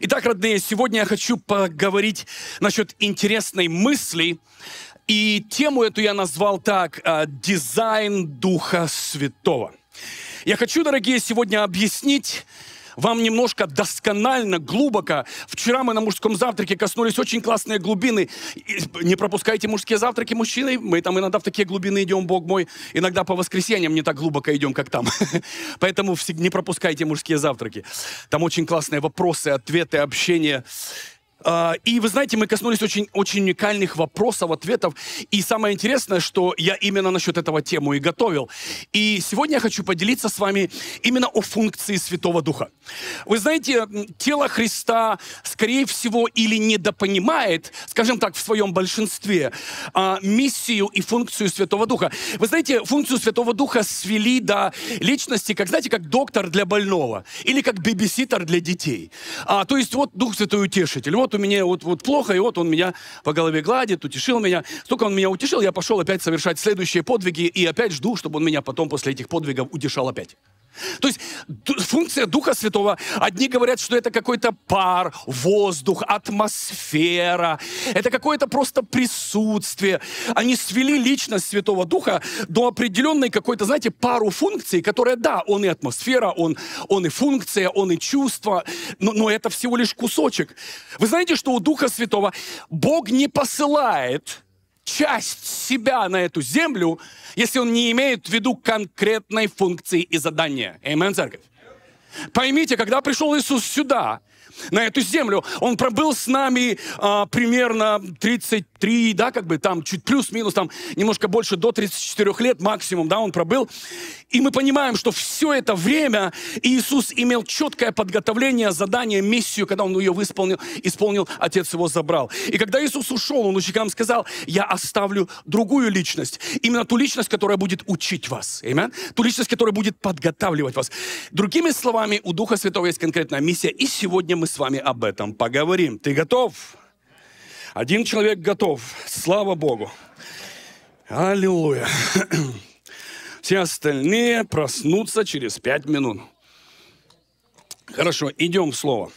Итак, родные, сегодня я хочу поговорить насчет интересной мысли. И тему эту я назвал так: «Дизайн Духа Святого». Я хочу, дорогие, сегодня объяснить вам немножко досконально, глубоко. Вчера мы на мужском завтраке коснулись очень классной глубины. Не пропускайте мужские завтраки, мужчины. Мы там иногда в такие глубины идем, Бог мой. Иногда по воскресеньям не так глубоко идем, как там. Поэтому не пропускайте мужские завтраки. Там очень классные вопросы, ответы, общение. И вы знаете, мы коснулись очень уникальных вопросов, ответов. И самое интересное, что я именно насчет этого тему и готовил. И сегодня я хочу поделиться с вами именно о функции Святого Духа. Вы знаете, тело Христа, скорее всего, или недопонимает, скажем так, в своем большинстве, миссию и функцию Святого Духа. Вы знаете, функцию Святого Духа свели до личности, как, знаете, как доктор для больного или как бэбиситер для детей. То есть вот Дух Святой Утешитель. Вот у меня вот плохо, и вот он меня по голове гладит, утешил меня. Столько он меня утешил, я пошел опять совершать следующие подвиги, и опять жду, чтобы он меня потом после этих подвигов утешал опять. То есть функция Духа Святого, одни говорят, что это какой-то пар, воздух, атмосфера, это какое-то просто присутствие. Они свели личность Святого Духа до определенной какой-то, знаете, пару функций, которые, да, он и атмосфера, он и функция, он и чувство, но это всего лишь кусочек. Вы знаете, что у Духа Святого Бог не посылает часть себя на эту землю, если он не имеет в виду конкретной функции и задания. Аминь, церковь. Поймите, когда пришел Иисус сюда, на эту землю, Он пробыл с нами примерно 33, да, как бы там чуть плюс-минус, там немножко больше, до 34 лет максимум, да, Он пробыл. И мы понимаем, что все это время Иисус имел четкое подготовление, задание, миссию, когда Он ее исполнил, Отец Его забрал. И когда Иисус ушел, Он ученикам сказал: я оставлю другую личность, именно ту личность, которая будет учить вас, аминь? Ту личность, которая будет подготавливать вас. Другими словами, у Духа Святого есть конкретная миссия, и сегодня мы с вами об этом поговорим. Ты готов? Один человек готов. Слава Богу. Аллилуйя. Все остальные проснутся через 5 минут. Хорошо, идем в слово.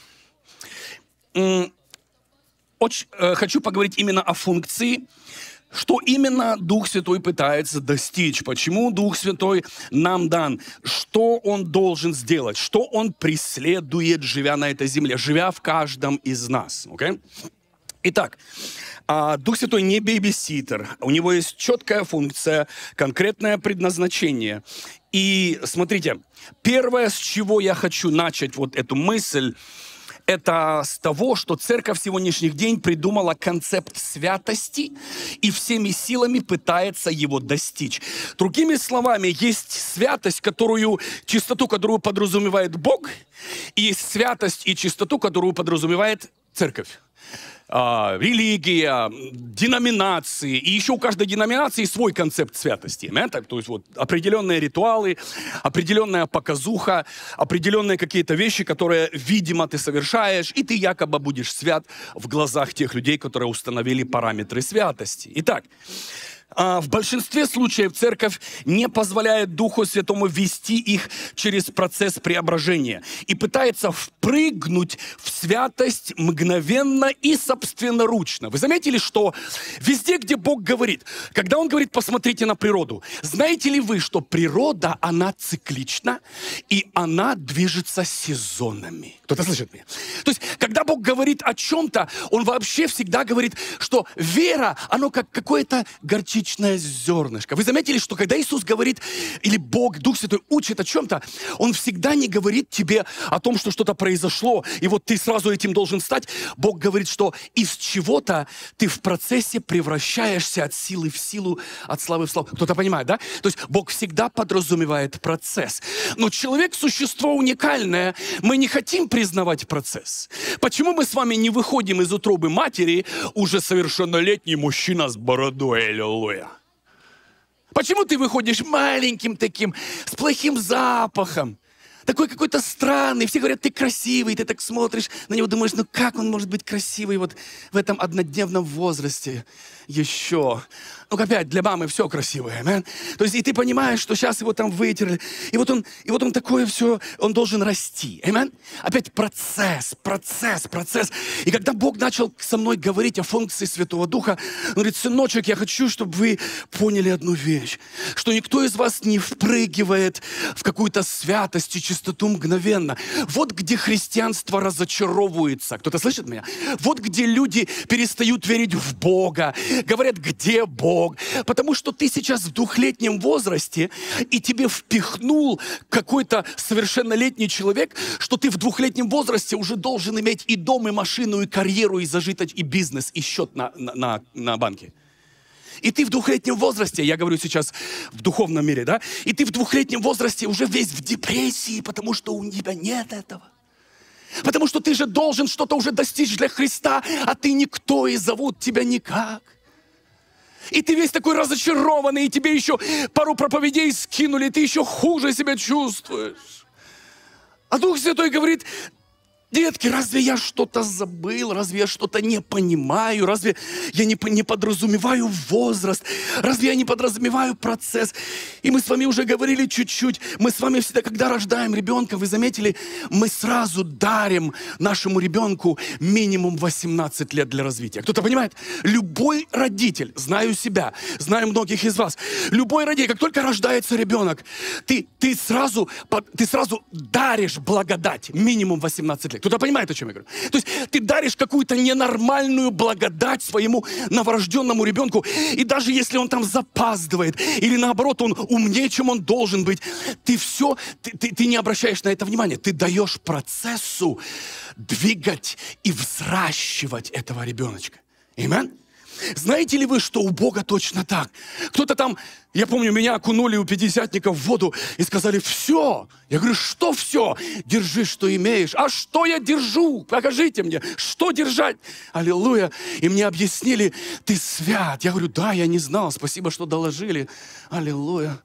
Хочу поговорить именно о функции, что именно Дух Святой пытается достичь, почему Дух Святой нам дан, что Он должен сделать, что Он преследует, живя на этой земле, живя в каждом из нас. Okay? Итак, Дух Святой не бейбиситер, у Него есть четкая функция, конкретное предназначение. И смотрите, первое, с чего я хочу начать вот эту мысль, это с того, что церковь в сегодняшний день придумала концепт святости и всеми силами пытается его достичь. Другими словами, есть святость, чистоту, которую подразумевает Бог, и есть святость и чистоту, которую подразумевает церковь. Религия, деноминации. И еще у каждой деноминации свой концепт святости. То есть вот определенные ритуалы, определенная показуха, определенные какие-то вещи, которые, видимо, ты совершаешь, и ты якобы будешь свят в глазах тех людей, которые установили параметры святости. Итак, в большинстве случаев церковь не позволяет Духу Святому вести их через процесс преображения и пытается впрыгнуть в святость мгновенно и собственноручно. Вы заметили, что везде, где Бог говорит, когда Он говорит: посмотрите на природу, знаете ли вы, что природа, она циклична и она движется сезонами? Кто-то слышит меня? То есть, когда Бог говорит о чем-то, Он вообще всегда говорит, что вера, оно как какое-то горчичное зернышко. Вы заметили, что когда Иисус говорит, или Бог, Дух Святой учит о чем-то, Он всегда не говорит тебе о том, что что-то произошло, и вот ты сразу этим должен стать. Бог говорит, что из чего-то ты в процессе превращаешься от силы в силу, от славы в славу. Кто-то понимает, да? То есть Бог всегда подразумевает процесс. Но человек — существо уникальное. Мы не хотим признавать процесс. Почему мы с вами не выходим из утробы матери уже совершеннолетний мужчина с бородой? Аллилуйя. Почему ты выходишь маленьким таким, с плохим запахом? Такой какой-то странный. Все говорят: ты красивый. Ты так смотришь на него, думаешь: ну как он может быть красивый вот в этом однодневном возрасте? еще. Ну, опять, для мамы все красивое, amen? То есть, и ты понимаешь, что сейчас его там вытерли, и вот он такое все, он должен расти, amen? Опять процесс. И когда Бог начал со мной говорить о функции Святого Духа, Он говорит: сыночек, я хочу, чтобы вы поняли одну вещь, что никто из вас не впрыгивает в какую-то святость и чистоту мгновенно. Вот где христианство разочаровывается. Кто-то слышит меня? Вот где люди перестают верить в Бога, говорят: где Бог? Потому что ты сейчас в двухлетнем возрасте, и тебе впихнул какой-то совершеннолетний человек, что ты в двухлетнем возрасте уже должен иметь и дом, и машину, и карьеру, и зажиточный, и бизнес, и счет на банке. И ты в двухлетнем возрасте, я говорю сейчас в духовном мире, да? И ты в двухлетнем возрасте уже весь в депрессии, потому что у тебя нет этого. Потому что ты же должен что-то уже достичь для Христа, а ты никто, и зовут тебя никак. И ты весь такой разочарованный, и тебе еще пару проповедей скинули, и ты еще хуже себя чувствуешь. А Дух Святой говорит: детки, разве я что-то забыл? Разве я что-то не понимаю? Разве я не подразумеваю возраст? Разве я не подразумеваю процесс? И мы с вами уже говорили чуть-чуть. Мы с вами всегда, когда рождаем ребенка, вы заметили, мы сразу дарим нашему ребенку минимум 18 лет для развития. Кто-то понимает? Любой родитель, знаю себя, знаю многих из вас, любой родитель, как только рождается ребенок, ты сразу даришь благодать минимум 18 лет. Кто-то понимает, о чем я говорю? То есть ты даришь какую-то ненормальную благодать своему новорожденному ребенку, и даже если он там запаздывает, или наоборот, он умнее, чем он должен быть, ты не обращаешь на это внимания. Ты даешь процессу двигать и взращивать этого ребеночка. Аминь? Знаете ли вы, что у Бога точно так? Кто-то там, я помню, меня окунули у пятидесятников в воду и сказали: все. Я говорю: что все? Держи, что имеешь. А что я держу? Покажите мне, что держать? Аллилуйя. И мне объяснили: ты свят. Я говорю: да, я не знал, спасибо, что доложили. Аллилуйя.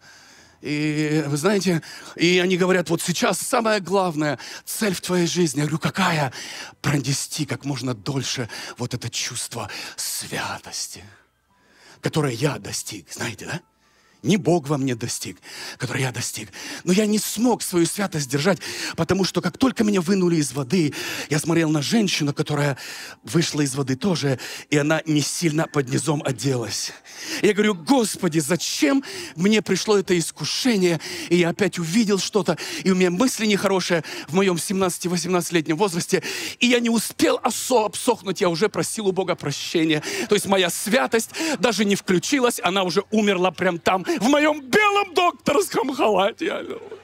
И вы знаете, и они говорят: вот сейчас самая главная цель в твоей жизни. Я говорю: какая? Пронести как можно дольше вот это чувство святости, которое я достиг. Знаете, да? Не Бог во мне достиг, который я достиг. Но я не смог свою святость держать, потому что как только меня вынули из воды, я смотрел на женщину, которая вышла из воды тоже, и она не сильно под низом оделась. Я говорю: Господи, зачем мне пришло это искушение? И я опять увидел что-то, и у меня мысли нехорошие в моем 17-18-летнем возрасте, и я не успел обсохнуть, я уже просил у Бога прощения. То есть моя святость даже не включилась, она уже умерла прям там, в моем белом докторском халате.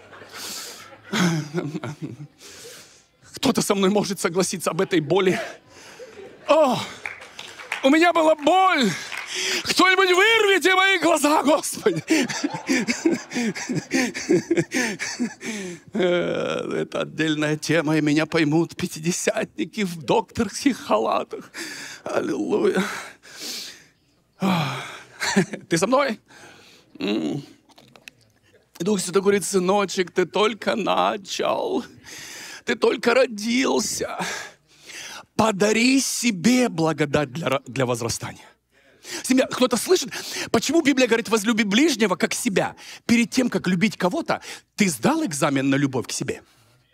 Кто-то со мной может согласиться об этой боли. О, у меня была боль. Кто-нибудь вырвите мои глаза, Господи. Это отдельная тема, и меня поймут пятидесятники в докторских халатах. Аллилуйя. Ты со мной? Дух Святой говорит: сыночек, ты только начал, ты только родился. Подари себе благодать для возрастания. Семья, кто-то слышит, почему Библия говорит: возлюби ближнего как себя? Перед тем, как любить кого-то, ты сдал экзамен на любовь к себе?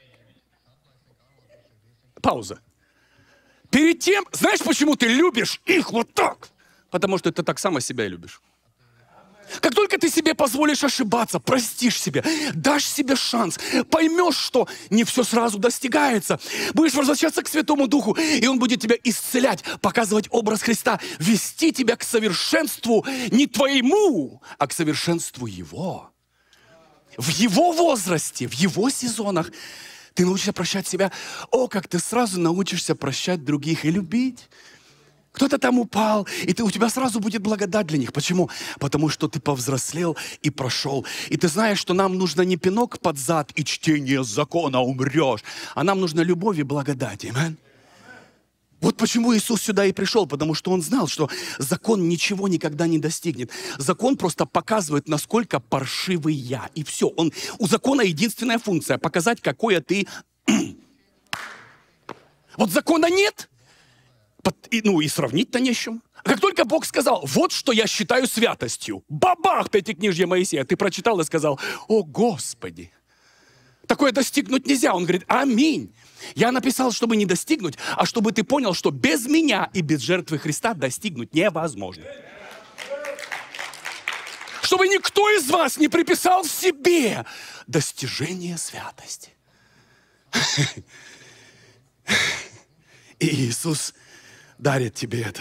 Пауза. Перед тем, знаешь, почему ты любишь их вот так? Потому что ты так само себя и любишь. Как только ты себе позволишь ошибаться, простишь себе, дашь себе шанс, поймешь, что не все сразу достигается, будешь возвращаться к Святому Духу, и Он будет тебя исцелять, показывать образ Христа, вести тебя к совершенству не твоему, а к совершенству Его. В Его возрасте, в Его сезонах ты научишься прощать себя. О, как ты сразу научишься прощать других и любить. Кто-то там упал, и у тебя сразу будет благодать для них. Почему? Потому что ты повзрослел и прошел. И ты знаешь, что нам нужно не пинок под зад и чтение закона, умрешь, а нам нужна любовь и благодать. Аминь. Вот почему Иисус сюда и пришел, потому что Он знал, что закон ничего никогда не достигнет. Закон просто показывает, насколько паршивый я. И все. У закона единственная функция – показать, какое ты. Вот закона нет. И сравнить-то не с чем. Как только Бог сказал, вот что я считаю святостью, бабах, Пятикнижье Моисея, ты прочитал и сказал, о Господи, такое достигнуть нельзя. Он говорит, аминь. Я написал, чтобы не достигнуть, а чтобы ты понял, что без меня и без жертвы Христа достигнуть невозможно. Чтобы никто из вас не приписал себе достижение святости. И Иисус дарит тебе это.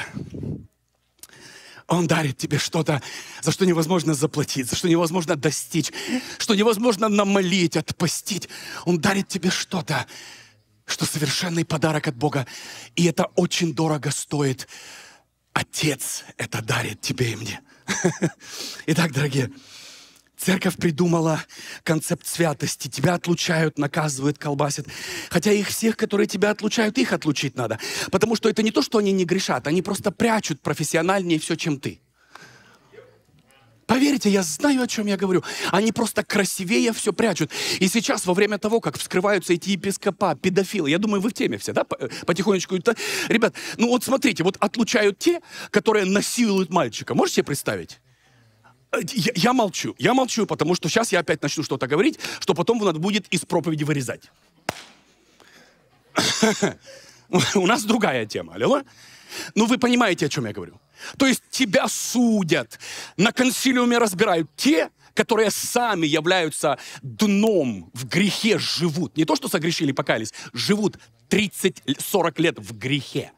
Он дарит тебе что-то, за что невозможно заплатить, за что невозможно достичь, что невозможно намолить, отпустить. Он дарит тебе что-то, что совершенный подарок от Бога. И это очень дорого стоит. Отец это дарит тебе и мне. Итак, дорогие, церковь придумала концепт святости. Тебя отлучают, наказывают, колбасят. Хотя их всех, которые тебя отлучают, их отлучить надо. Потому что это не то, что они не грешат. Они просто прячут профессиональнее все, чем ты. Поверьте, я знаю, о чем я говорю. Они просто красивее все прячут. И сейчас, во время того, как вскрываются эти епископа, педофилы, я думаю, вы в теме все, да, потихонечку. Ребят, ну вот смотрите, вот отлучают те, которые насилуют мальчика. Можете себе представить? Я молчу, потому что сейчас я опять начну что-то говорить, что потом надо будет из проповеди вырезать. У нас другая тема, алло? Ну, вы понимаете, о чем я говорю. То есть тебя судят, на консилиуме разбирают те, которые сами являются дном в грехе, живут. Не то, что согрешили, покаялись, живут 30-40 лет в грехе.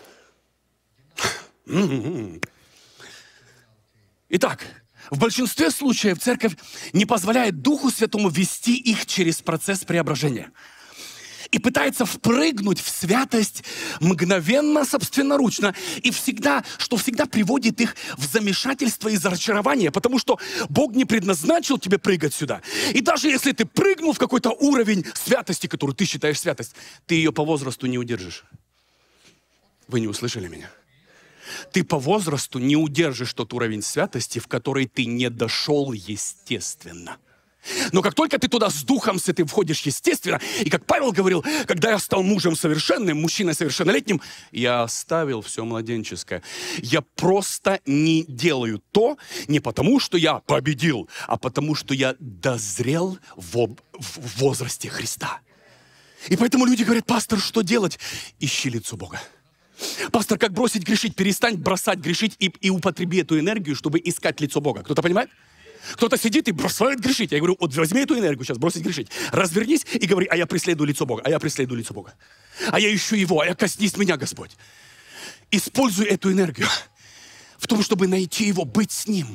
Итак, в большинстве случаев церковь не позволяет Духу Святому вести их через процесс преображения. И пытается впрыгнуть в святость мгновенно, собственноручно. И всегда, что всегда приводит их в замешательство и разочарование. Потому что Бог не предназначил тебе прыгать сюда. И даже если ты прыгнул в какой-то уровень святости, который ты считаешь святость, ты ее по возрасту не удержишь. Вы не услышали меня? Ты по возрасту не удержишь тот уровень святости, в который ты не дошел естественно. Но как только ты туда с Духом Святым входишь естественно, и как Павел говорил, когда я стал мужем совершенным, мужчиной совершеннолетним, я оставил все младенческое. Я просто не делаю то, не потому, что я победил, а потому, что я дозрел в возрасте Христа. И поэтому люди говорят, пастор, что делать? Ищи лицо Бога. Пастор, как бросить грешить? Перестань бросать грешить и употреби эту энергию, чтобы искать лицо Бога. Кто-то понимает? Кто-то сидит и бросает грешить. Я говорю, вот возьми эту энергию сейчас, бросить грешить. Развернись и говори, а я преследую лицо Бога, а я преследую лицо Бога. А я ищу Его, а я коснись меня, Господь. Используй эту энергию в том, чтобы найти Его, быть с Ним.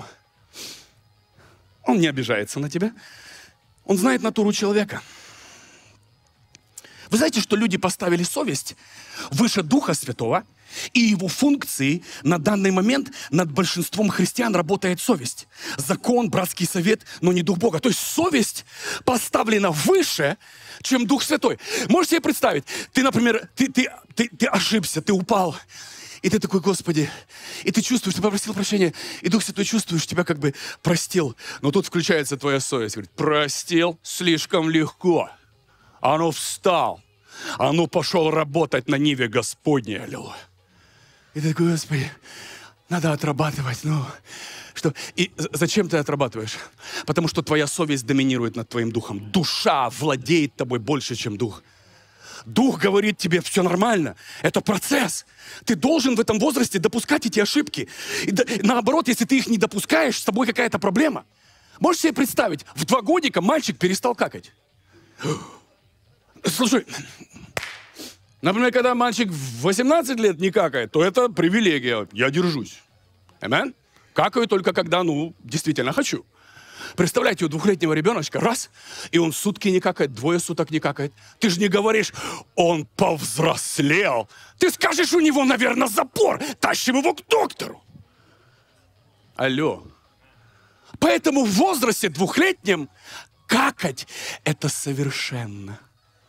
Он не обижается на тебя. Он знает натуру человека. Вы знаете, что люди поставили совесть выше Духа Святого, и его функции на данный момент над большинством христиан работает совесть. Закон, братский совет, но не Дух Бога. То есть совесть поставлена выше, чем Дух Святой. Можете себе представить, ты, например, ты ошибся, ты упал, и ты такой, Господи, и ты чувствуешь, ты попросил прощения, и Дух Святой чувствуешь, тебя как бы простил. Но тут включается твоя совесть, говорит, простил слишком легко. А ну встал, а ну пошел работать на ниве Господней, аллилуйя. И ты такой, Господи, надо отрабатывать, ну, что? И зачем ты отрабатываешь? Потому что твоя совесть доминирует над твоим духом. Душа владеет тобой больше, чем дух. Дух говорит тебе, все нормально, это процесс. Ты должен в этом возрасте допускать эти ошибки. И наоборот, если ты их не допускаешь, с тобой какая-то проблема. Можешь себе представить, в 2 годика мальчик перестал какать. Слушай, например, когда мальчик в 18 лет не какает, то это привилегия. Я держусь. Аминь. Какаю только когда, действительно хочу. Представляете, у 2-летнего ребеночка раз, и он сутки не какает, 2 суток не какает. Ты же не говоришь, он повзрослел. Ты скажешь, у него, наверное, запор. Тащим его к доктору. Алло. Поэтому в возрасте 2-летнем какать – это совершенно.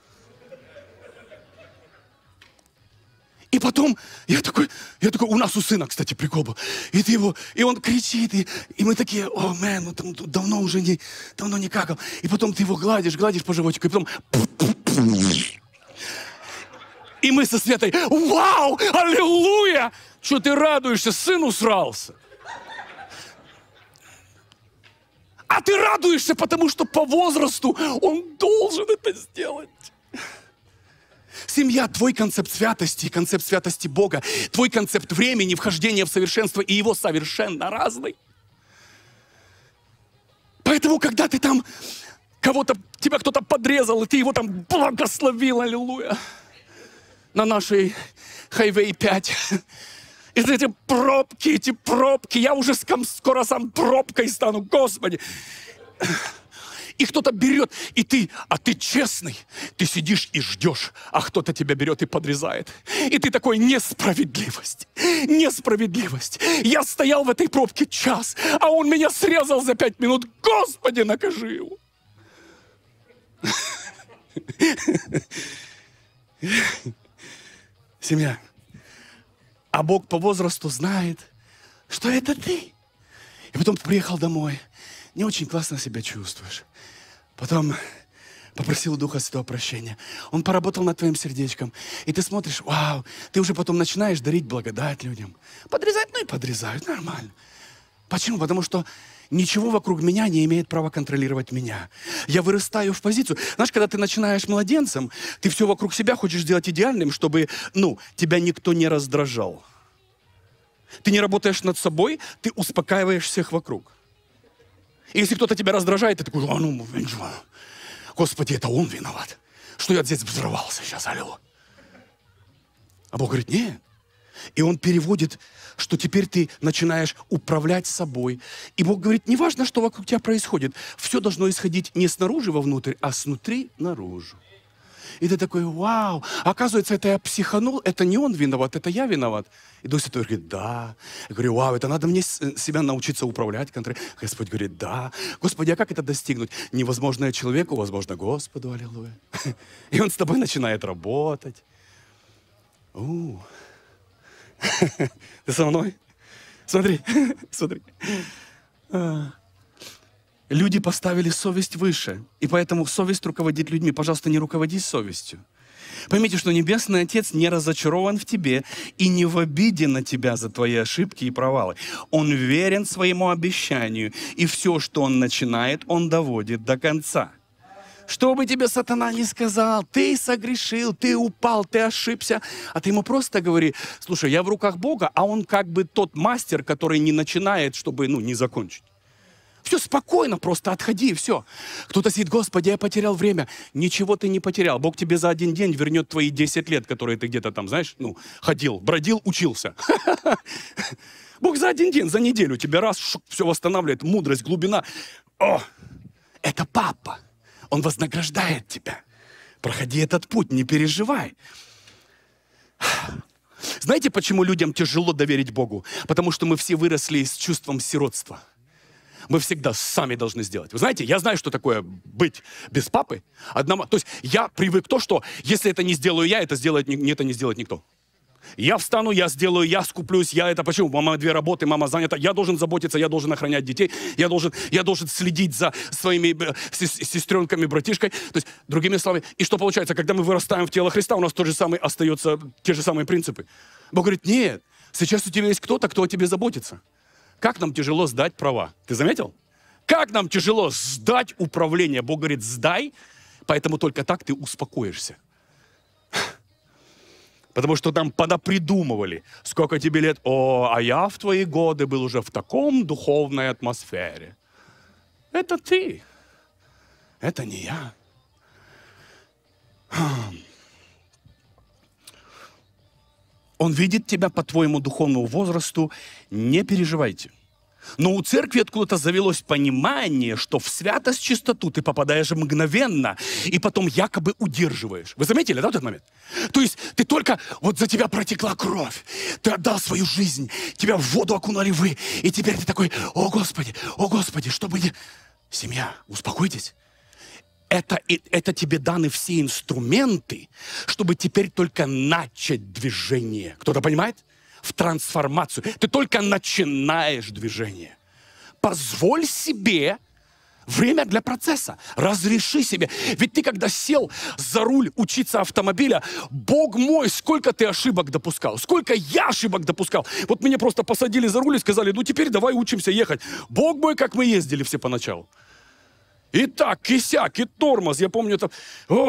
И потом, я такой, у нас у сына, кстати, прикол был. И он кричит, и мы такие, о, мэн, ну там давно не какал. И потом ты его гладишь по животику, и потом... И мы со Светой: вау, аллилуйя! Что ты радуешься? Сын усрался. А ты радуешься, потому что по возрасту он должен это сделать. Семья, твой концепт святости и концепт святости Бога, твой концепт времени, вхождения в совершенство и его совершенно разный. Поэтому, когда ты там тебя кто-то подрезал, и ты его там благословил, аллилуйя, на нашей Хайвей 5. И эти пробки, я уже скоро сам пробкой стану, Господи. И кто-то берет, а ты честный, ты сидишь и ждешь, а кто-то тебя берет и подрезает. И ты такой: несправедливость, несправедливость. Я стоял в этой пробке час, а он меня срезал за 5 минут. Господи, накажи его. Семья. А Бог по возрасту знает, что это ты. И потом ты приехал домой, не очень классно себя чувствуешь. Потом попросил у Духа Святого прощения. Он поработал над твоим сердечком. И ты смотришь: вау, ты уже потом начинаешь дарить благодать людям. Подрезать, ну и подрезают, нормально. Почему? Потому что ничего вокруг меня не имеет права контролировать меня. Я вырастаю в позицию. Знаешь, когда ты начинаешь младенцем, ты все вокруг себя хочешь сделать идеальным, чтобы, тебя никто не раздражал. Ты не работаешь над собой, ты успокаиваешь всех вокруг. И если кто-то тебя раздражает, ты такой: Господи, это он виноват, что я здесь взорвался сейчас, аллилуйя. А Бог говорит: нет. И Он переводит, что теперь ты начинаешь управлять собой. И Бог говорит: не важно, что вокруг тебя происходит, все должно исходить не снаружи вовнутрь, а снутри наружу. И ты такой: вау, оказывается, это я психанул, это не он виноват, это я виноват. И Дух Святой говорит: да. Я говорю: вау, это надо мне себя научиться управлять, контролировать. Господь говорит: да. Господи, а как это достигнуть? Невозможное человеку, возможно Господу, аллилуйя. И Он с тобой начинает работать. Ты со мной? Смотри, смотри. Люди поставили совесть выше, и поэтому совесть руководит людьми. Пожалуйста, не руководи совестью. Поймите, что Небесный Отец не разочарован в тебе и не в обиде на тебя за твои ошибки и провалы. Он верен своему обещанию, и все, что Он начинает, Он доводит до конца. Что бы тебе сатана ни сказал, ты согрешил, ты упал, ты ошибся, а ты ему просто говори: слушай, я в руках Бога, а Он как бы тот мастер, который не начинает, чтобы, не закончить. Все спокойно, просто отходи, и все. Кто-то сидит: Господи, я потерял время. Ничего ты не потерял. Бог тебе за один день вернет твои 10 лет, которые ты где-то там, знаешь, ходил, бродил, учился. Бог за один день, за неделю тебе все восстанавливает, мудрость, глубина. Это папа. Он вознаграждает тебя. Проходи этот путь, не переживай. Знаете, почему людям тяжело доверить Богу? Потому что мы все выросли с чувством сиротства. Мы всегда сами должны сделать. Вы знаете, я знаю, что такое быть без папы. То есть я привык к тому, что если это не сделаю я, это не сделает никто. Я встану, я сделаю, я скуплюсь, почему? Мама 2 работы, мама занята. Я должен заботиться, я должен охранять детей, я должен следить за своими сестренками, братишкой. То есть, другими словами, и что получается, когда мы вырастаем в тело Христа, у нас остаются те же самые принципы. Бог говорит: нет, сейчас у тебя есть кто-то, кто о тебе заботится. Как нам тяжело сдать права. Ты заметил? Как нам тяжело сдать управление. Бог говорит: сдай, поэтому только так ты успокоишься. Потому что там понапридумывали, сколько тебе лет. А я в твои годы был уже в таком духовной атмосфере. Это ты. Это не я. Он видит тебя по твоему духовному возрасту. Не переживайте. Но у церкви откуда-то завелось понимание, что в святость, чистоту ты попадаешь мгновенно, и потом якобы удерживаешь. Вы заметили, да, этот момент? То есть ты только, за тебя протекла кровь, ты отдал свою жизнь, тебя в воду окунули вы, и теперь ты такой: о Господи, чтобы не... Семья, успокойтесь. Это тебе даны все инструменты, чтобы теперь только начать движение. Кто-то понимает? В трансформацию. Ты только начинаешь движение. Позволь себе Время для процесса. Разреши себе. Ведь ты, когда сел за руль учиться автомобиля, Бог мой, сколько ты ошибок допускал, сколько я ошибок допускал. Вот меня просто посадили за руль и сказали, ну теперь давай учимся ехать. Бог мой, как мы ездили все поначалу. И так, и сяк, и тормоз. Я помню, это...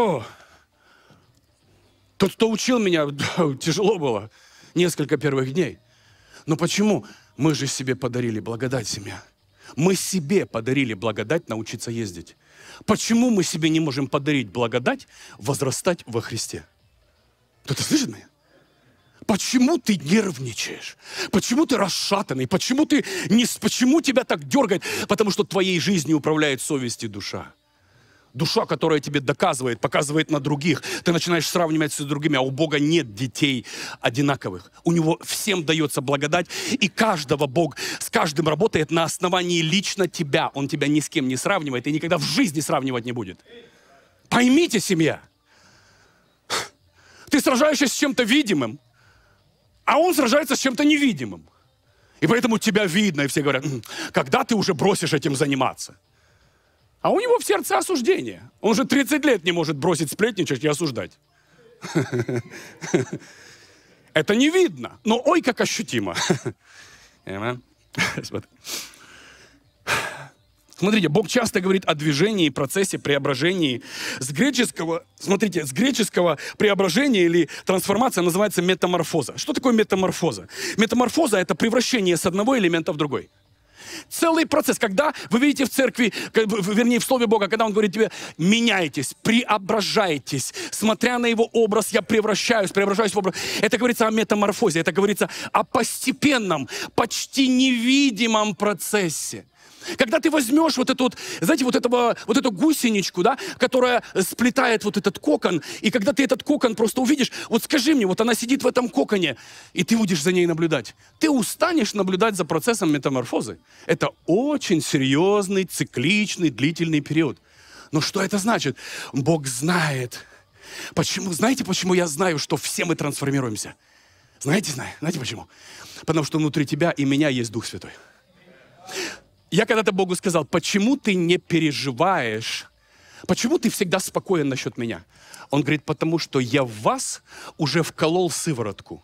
Тот, кто учил меня, тяжело было. Несколько первых дней. Но почему? Мы же себе подарили благодать, семья. Мы себе подарили благодать научиться ездить. Почему мы себе не можем подарить благодать возрастать во Христе? Кто-то слышит меня? Почему ты нервничаешь? Почему ты расшатанный? Почему тебя так дергает? Потому что твоей жизнью управляет совесть и душа. Душа, которая тебе доказывает, показывает на других. Ты начинаешь сравнивать с другими, а у Бога нет детей одинаковых. У Него всем дается благодать, и каждого Бог с каждым работает на основании лично тебя. Он тебя ни с кем не сравнивает и никогда в жизни сравнивать не будет. Поймите, семья, ты сражаешься с чем-то видимым, а он сражается с чем-то невидимым. И поэтому тебя видно, и все говорят, когда ты уже бросишь этим заниматься? А у него в сердце осуждение. Он же 30 лет не может бросить сплетничать и осуждать. Это не видно, но ой, как ощутимо. Смотрите, Бог часто говорит о движении, процессе, преображении. С греческого преображения или трансформация называется метаморфоза. Что такое метаморфоза? Метаморфоза – это превращение с одного элемента в другой. Целый процесс, когда вы видите в церкви, вернее в Слове Бога, когда Он говорит тебе, меняйтесь, преображайтесь, смотря на Его образ, я превращаюсь в образ. Это говорится о метаморфозе, это говорится о постепенном, почти невидимом процессе. Когда ты возьмешь вот эту, знаете, вот эту гусеничку, да, которая сплетает вот этот кокон, и когда ты этот кокон просто увидишь, вот скажи мне, вот она сидит в этом коконе, и ты будешь за ней наблюдать. Ты устанешь наблюдать за процессом метаморфозы. Это очень серьезный, цикличный, длительный период. Но что это значит? Бог знает. Почему? Знаете, почему я знаю, что все мы трансформируемся? Знаете почему? Потому что внутри тебя и меня есть Дух Святой. Я когда-то Богу сказал, почему ты не переживаешь, почему ты всегда спокоен насчет меня? Он говорит, потому что я в вас уже вколол сыворотку.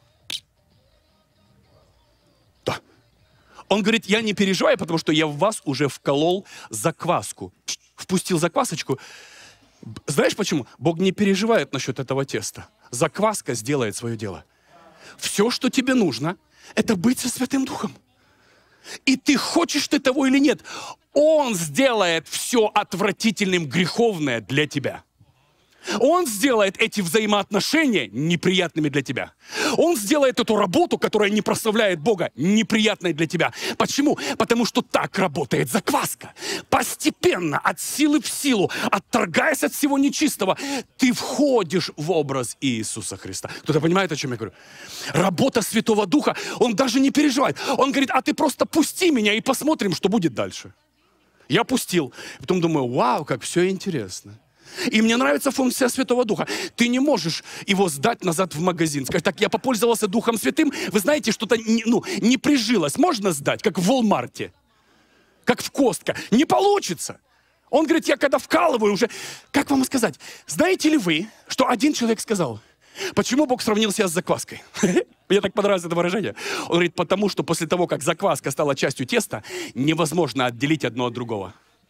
Да. Он говорит, я не переживаю, потому что я в вас уже вколол закваску. Впустил заквасочку. Знаешь почему? Бог не переживает насчет этого теста. Закваска сделает свое дело. Все, что тебе нужно, это быть со Святым Духом. И ты хочешь ты того или нет, Он сделает все отвратительным, греховное для тебя. Он сделает эти взаимоотношения неприятными для тебя. Он сделает эту работу, которая не прославляет Бога, неприятной для тебя. Почему? Потому что так работает закваска. Постепенно, от силы в силу, отторгаясь от всего нечистого, ты входишь в образ Иисуса Христа. Кто-то понимает, о чем я говорю? Работа Святого Духа, Он даже не переживает. Он говорит, а ты просто пусти меня и посмотрим, что будет дальше. Я пустил. Потом думаю, вау, как все интересно. И мне нравится функция Святого Духа. Ты не можешь его сдать назад в магазин. Сказать, так, я попользовался Духом Святым, вы знаете, что-то не прижилось. Можно сдать, как в Walmart, как в Костко. Не получится. Он говорит, я когда вкалываю уже... Как вам сказать? Знаете ли вы, что один человек сказал, почему Бог сравнил себя с закваской? Мне так понравилось это выражение. Он говорит, потому что после того, как закваска стала частью теста, невозможно отделить одно от другого.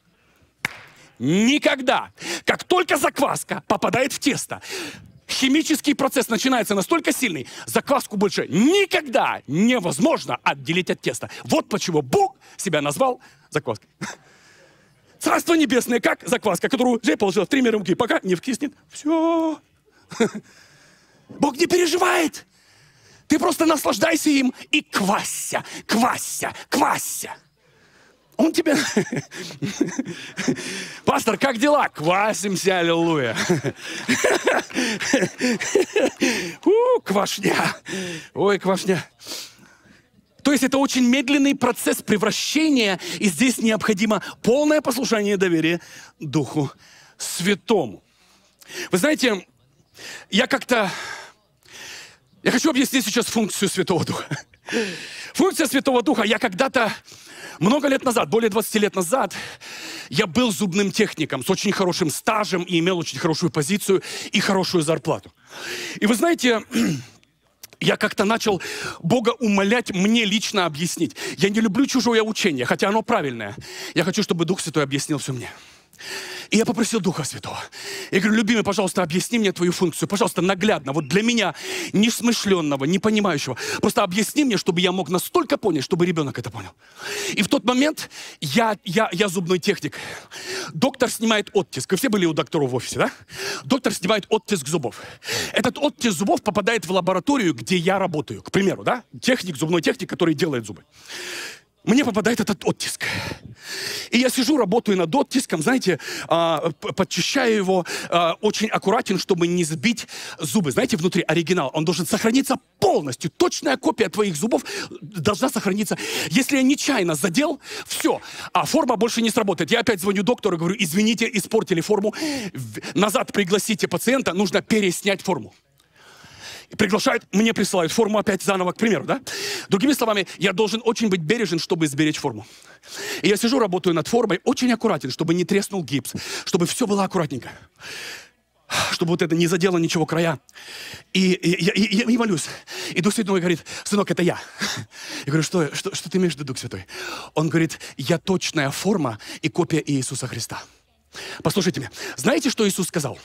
Никогда. Как только закваска попадает в тесто, химический процесс начинается настолько сильный, закваску больше никогда невозможно отделить от теста. Вот почему Бог себя назвал закваской. Царство небесное, как закваска, которую я положил в 3 руки, пока не вкиснет. Все. Бог не переживает. Ты просто наслаждайся им и квасься, квасься, квасься. Он тебе... Пастор, как дела? Квасимся, аллилуйя. Квашня. Ой, квашня. То есть это очень медленный процесс превращения, и здесь необходимо полное послушание и доверие Духу Святому. Вы знаете, я хочу объяснить сейчас функцию Святого Духа. Функция Святого Духа. Я когда-то, много лет назад, более 20 лет назад, я был зубным техником с очень хорошим стажем и имел очень хорошую позицию и хорошую зарплату. И вы знаете, я как-то начал Бога умолять мне лично объяснить. Я не люблю чужое учение, хотя оно правильное. Я хочу, чтобы Дух Святой объяснил все мне. И я попросил Духа Святого. Я говорю: любимый, пожалуйста, объясни мне твою функцию. Пожалуйста, наглядно. Вот для меня, несмышленного, не понимающего. Просто объясни мне, чтобы я мог настолько понять, чтобы ребенок это понял. И в тот момент я зубной техник. Доктор снимает оттиск. Вы все были у докторов в офисе, да? Доктор снимает оттиск зубов. Этот оттиск зубов попадает в лабораторию, где я работаю. К примеру, да? Техник, зубной техник, который делает зубы. Мне попадает этот оттиск. И я сижу, работаю над оттиском, знаете, подчищаю его, очень аккуратен, чтобы не сбить зубы. Знаете, внутри оригинал, он должен сохраниться полностью. Точная копия твоих зубов должна сохраниться. Если я нечаянно задел, все, а форма больше не сработает. Я опять звоню доктору и говорю: извините, испортили форму, назад пригласите пациента, нужно переснять форму. Приглашают, мне присылают форму опять заново, к примеру, да? Другими словами, я должен очень быть бережен, чтобы сберечь форму. И я сижу, работаю над формой, очень аккуратен, чтобы не треснул гипс, чтобы все было аккуратненько, чтобы вот это не задело ничего края. И я молюсь. И Дух Святой говорит: сынок, это я. Я говорю: что ты имеешь в виду, Дух Святой? Он говорит: я точная форма и копия Иисуса Христа. Послушайте меня. Знаете, что Иисус сказал?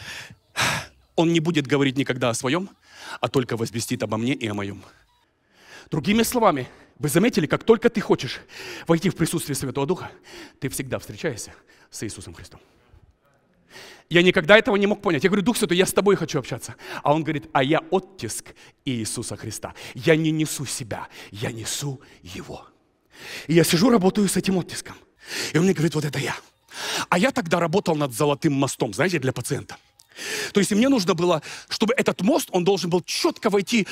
Он не будет говорить никогда о своем, а только возвестит обо мне и о моем. Другими словами, вы заметили, как только ты хочешь войти в присутствие Святого Духа, ты всегда встречаешься с Иисусом Христом. Я никогда этого не мог понять. Я говорю: Дух Святой, я с тобой хочу общаться. А он говорит: а я оттиск Иисуса Христа. Я не несу себя, я несу Его. И я сижу, работаю с этим оттиском. И он мне говорит: вот это я. А я тогда работал над золотым мостом, знаете, для пациента. То есть мне нужно было, чтобы этот мост, он должен был четко войти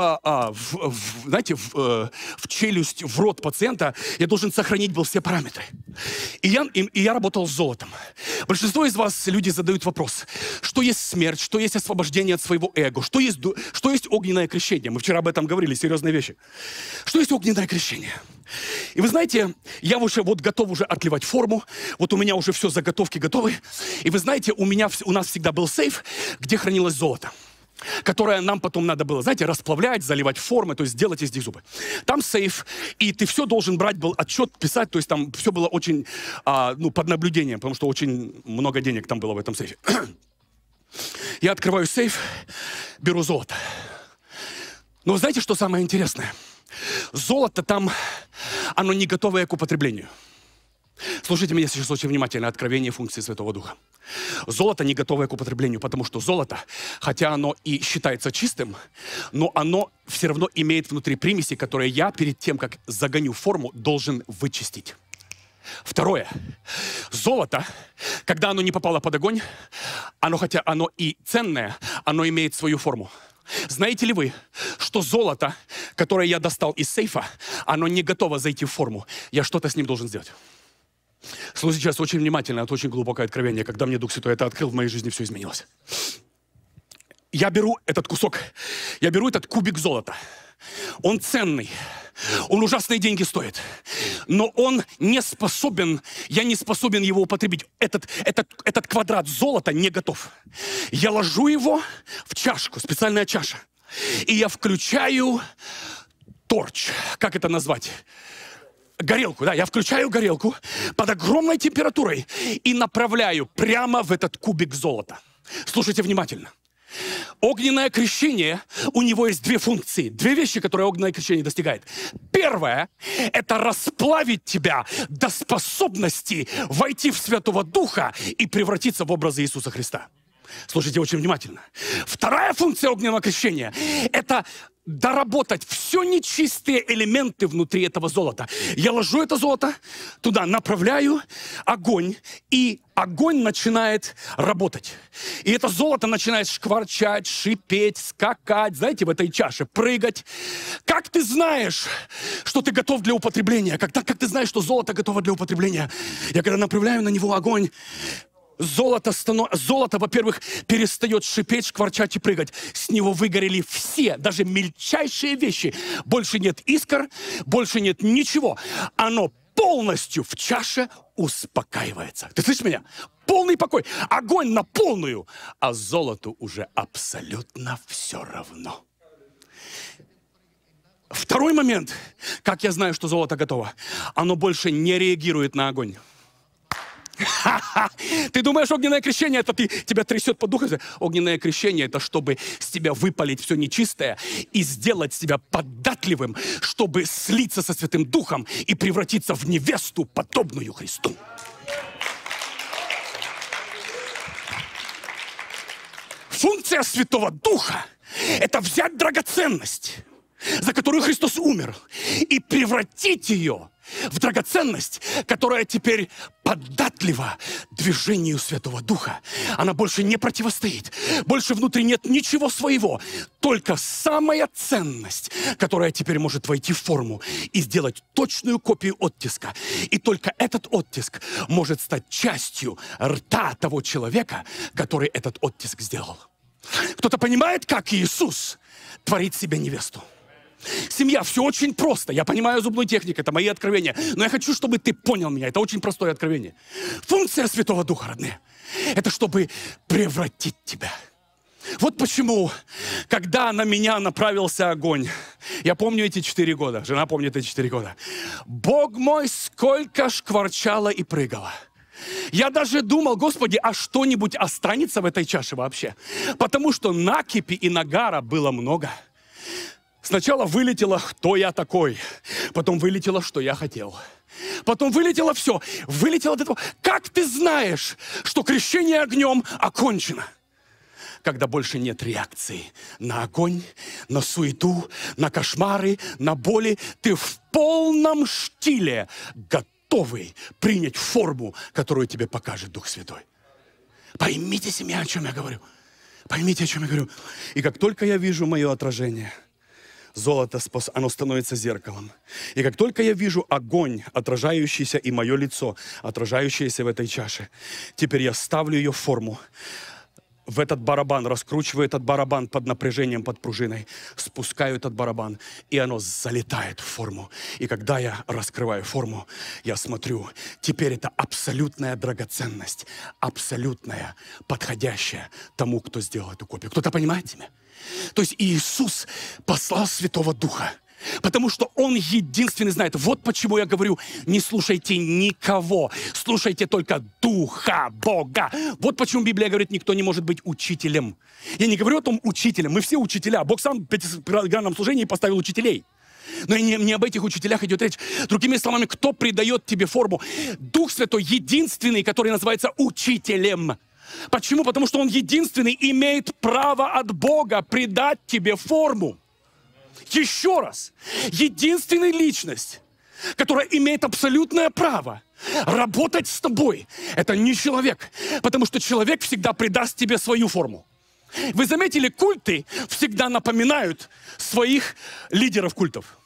знаете, в челюсть, в рот пациента. Я должен сохранить был все параметры. И я работал с золотом. Большинство из вас, люди, задают вопрос: что есть смерть, что есть освобождение от своего эго, что есть огненное крещение. Мы вчера об этом говорили, серьезные вещи. Что есть огненное крещение? И вы знаете, я уже вот готов уже отливать форму, вот у меня уже все, заготовки готовы. И вы знаете, у нас всегда был сейф, где хранилось золото, которое нам потом надо было, знаете, расплавлять, заливать формы, то есть делать из них зубы. Там сейф, и ты все должен брать, был отчет писать, то есть там все было очень, под наблюдением, потому что очень много денег там было в этом сейфе. Я открываю сейф, беру золото. Но вы знаете, что самое интересное? Золото там, оно не готовое к употреблению. Слушайте меня сейчас очень внимательно, откровение функции Святого Духа. Золото не готовое к употреблению, потому что золото, хотя оно и считается чистым, но оно все равно имеет внутри примеси, которые я перед тем, как загоню форму, должен вычистить. Второе. Золото, когда оно не попало под огонь, хотя оно и ценное, оно имеет свою форму. Знаете ли вы, что золото, которое я достал из сейфа, оно не готово зайти в форму? Я что-то с ним должен сделать. Слушайте сейчас очень внимательно, это очень глубокое откровение. Когда мне Дух Святой это открыл, в моей жизни все изменилось. Я беру этот кусок, я беру этот кубик золота. Он ценный, он ужасные деньги стоит, но он не способен, я не способен его употребить. Этот квадрат золота не готов. Я ложу его в чашку, специальная чаша, и я включаю торч, как это назвать? Горелку, да, я включаю горелку под огромной температурой и направляю прямо в этот кубик золота. Слушайте внимательно. Огненное крещение, у него есть две функции, две вещи, которые огненное крещение достигает. Первое – это расплавить тебя до способности войти в Святого Духа и превратиться в образ Иисуса Христа. Слушайте очень внимательно. Вторая функция огненного крещения – это доработать все нечистые элементы внутри этого золота. Я ложу это золото туда, направляю огонь, и огонь начинает работать. И это золото начинает шкварчать, шипеть, скакать, знаете, в этой чаше, прыгать. Как ты знаешь, что ты готов для употребления? Как ты знаешь, что золото готово для употребления? Я когда направляю на него огонь, Золото, во-первых, перестает шипеть, шкварчать и прыгать. С него выгорели все, даже мельчайшие вещи. Больше нет искр, больше нет ничего. Оно полностью в чаше успокаивается. Ты слышишь меня? Полный покой. Огонь на полную. А золоту уже абсолютно все равно. Второй момент. Как я знаю, что золото готово? Оно больше не реагирует на огонь. Ты думаешь, огненное крещение, это тебя трясет по духу? Огненное крещение, это чтобы с тебя выпалить все нечистое и сделать себя податливым, чтобы слиться со Святым Духом и превратиться в невесту, подобную Христу. Функция Святого Духа – это взять драгоценность, за которую Христос умер, и превратить ее в драгоценность, которая теперь податлива движению Святого Духа. Она больше не противостоит. Больше внутри нет ничего своего. Только самая ценность, которая теперь может войти в форму и сделать точную копию оттиска. И только этот оттиск может стать частью рта того человека, который этот оттиск сделал. Кто-то понимает, как Иисус творит себе невесту? Семья, все очень просто. Я понимаю зубную технику, это мои откровения. Но я хочу, чтобы ты понял меня. Это очень простое откровение. Функция Святого Духа, родные, это чтобы превратить тебя. Вот почему, когда на меня направился огонь, я помню эти 4 года, жена помнит эти 4 года. Бог мой, сколько шкварчало и прыгало. Я даже думал, Господи, а что-нибудь останется в этой чаше вообще? Потому что накипи и нагара было много. Сначала вылетело, кто я такой. Потом вылетело, что я хотел. Потом вылетело все. Вылетело до того. Как ты знаешь, что крещение огнем окончено? Когда больше нет реакции на огонь, на суету, на кошмары, на боли. Ты в полном штиле готовый принять форму, которую тебе покажет Дух Святой. Поймите, семья, о чем я говорю. Поймите, о чем я говорю. И как только я вижу мое отражение, золото, оно становится зеркалом. И как только я вижу огонь, отражающийся, и мое лицо, отражающееся в этой чаше, теперь я ставлю ее в форму, в этот барабан, раскручиваю этот барабан под напряжением, под пружиной, спускаю этот барабан, и оно залетает в форму. И когда я раскрываю форму, я смотрю, теперь это абсолютная драгоценность, абсолютная, подходящая тому, кто сделал эту копию. Кто-то понимает меня? То есть Иисус послал Святого Духа, потому что Он единственный знает. Вот почему я говорю, не слушайте никого, слушайте только Духа Бога. Вот почему Библия говорит, никто не может быть учителем. Я не говорю о том учителем, мы все учителя. Бог сам в пятигранном служении поставил учителей. Но не об этих учителях идет речь. Другими словами, кто придает тебе форму? Дух Святой единственный, который называется учителем. Почему? Потому что Он единственный имеет право от Бога придать тебе форму. Еще раз, единственная личность, которая имеет абсолютное право работать с тобой, это не человек, потому что человек всегда придаст тебе свою форму. Вы заметили, культы всегда напоминают своих лидеров культов.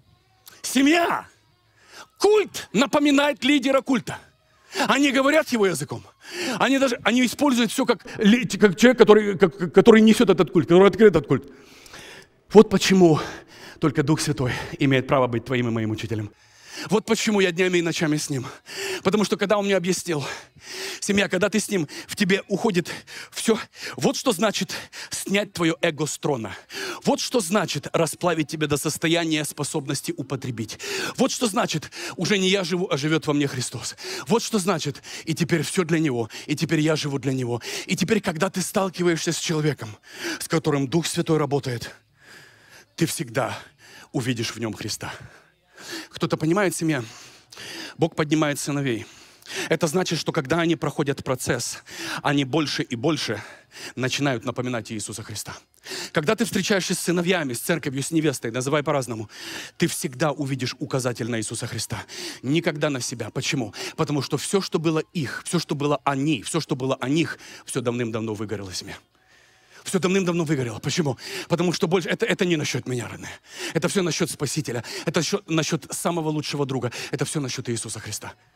Семья. Культ напоминает лидера культа. Они говорят его языком. Они используют все как человек, который несет этот культ, который открыт этот культ. Вот почему только Дух Святой имеет право быть твоим и моим учителем. Вот почему я днями и ночами с Ним. Потому что когда Он мне объяснил, семья, когда ты с Ним, в тебе уходит все. Вот что значит снять твое эго с трона. Вот что значит расплавить тебя до состояния способности употребить. Вот что значит, уже не я живу, а живет во мне Христос. Вот что значит, и теперь все для Него, и теперь я живу для Него. И теперь, когда ты сталкиваешься с человеком, с которым Дух Святой работает, ты всегда увидишь в нем Христа. Кто-то понимает, семья? Бог поднимает сыновей. Это значит, что когда они проходят процесс, они больше и больше начинают напоминать Иисуса Христа. Когда ты встречаешься с сыновьями, с церковью, с невестой, называй по-разному, ты всегда увидишь указатель на Иисуса Христа. Никогда на себя. Почему? Потому что все, что было их, все, что было они, все, что было о них, все давным-давно выгорело, семья. Все давным-давно выгорело. Почему? Потому что больше это не насчет меня, родные. Это все насчет Спасителя. Это насчет самого лучшего друга. Это все насчет Иисуса Христа.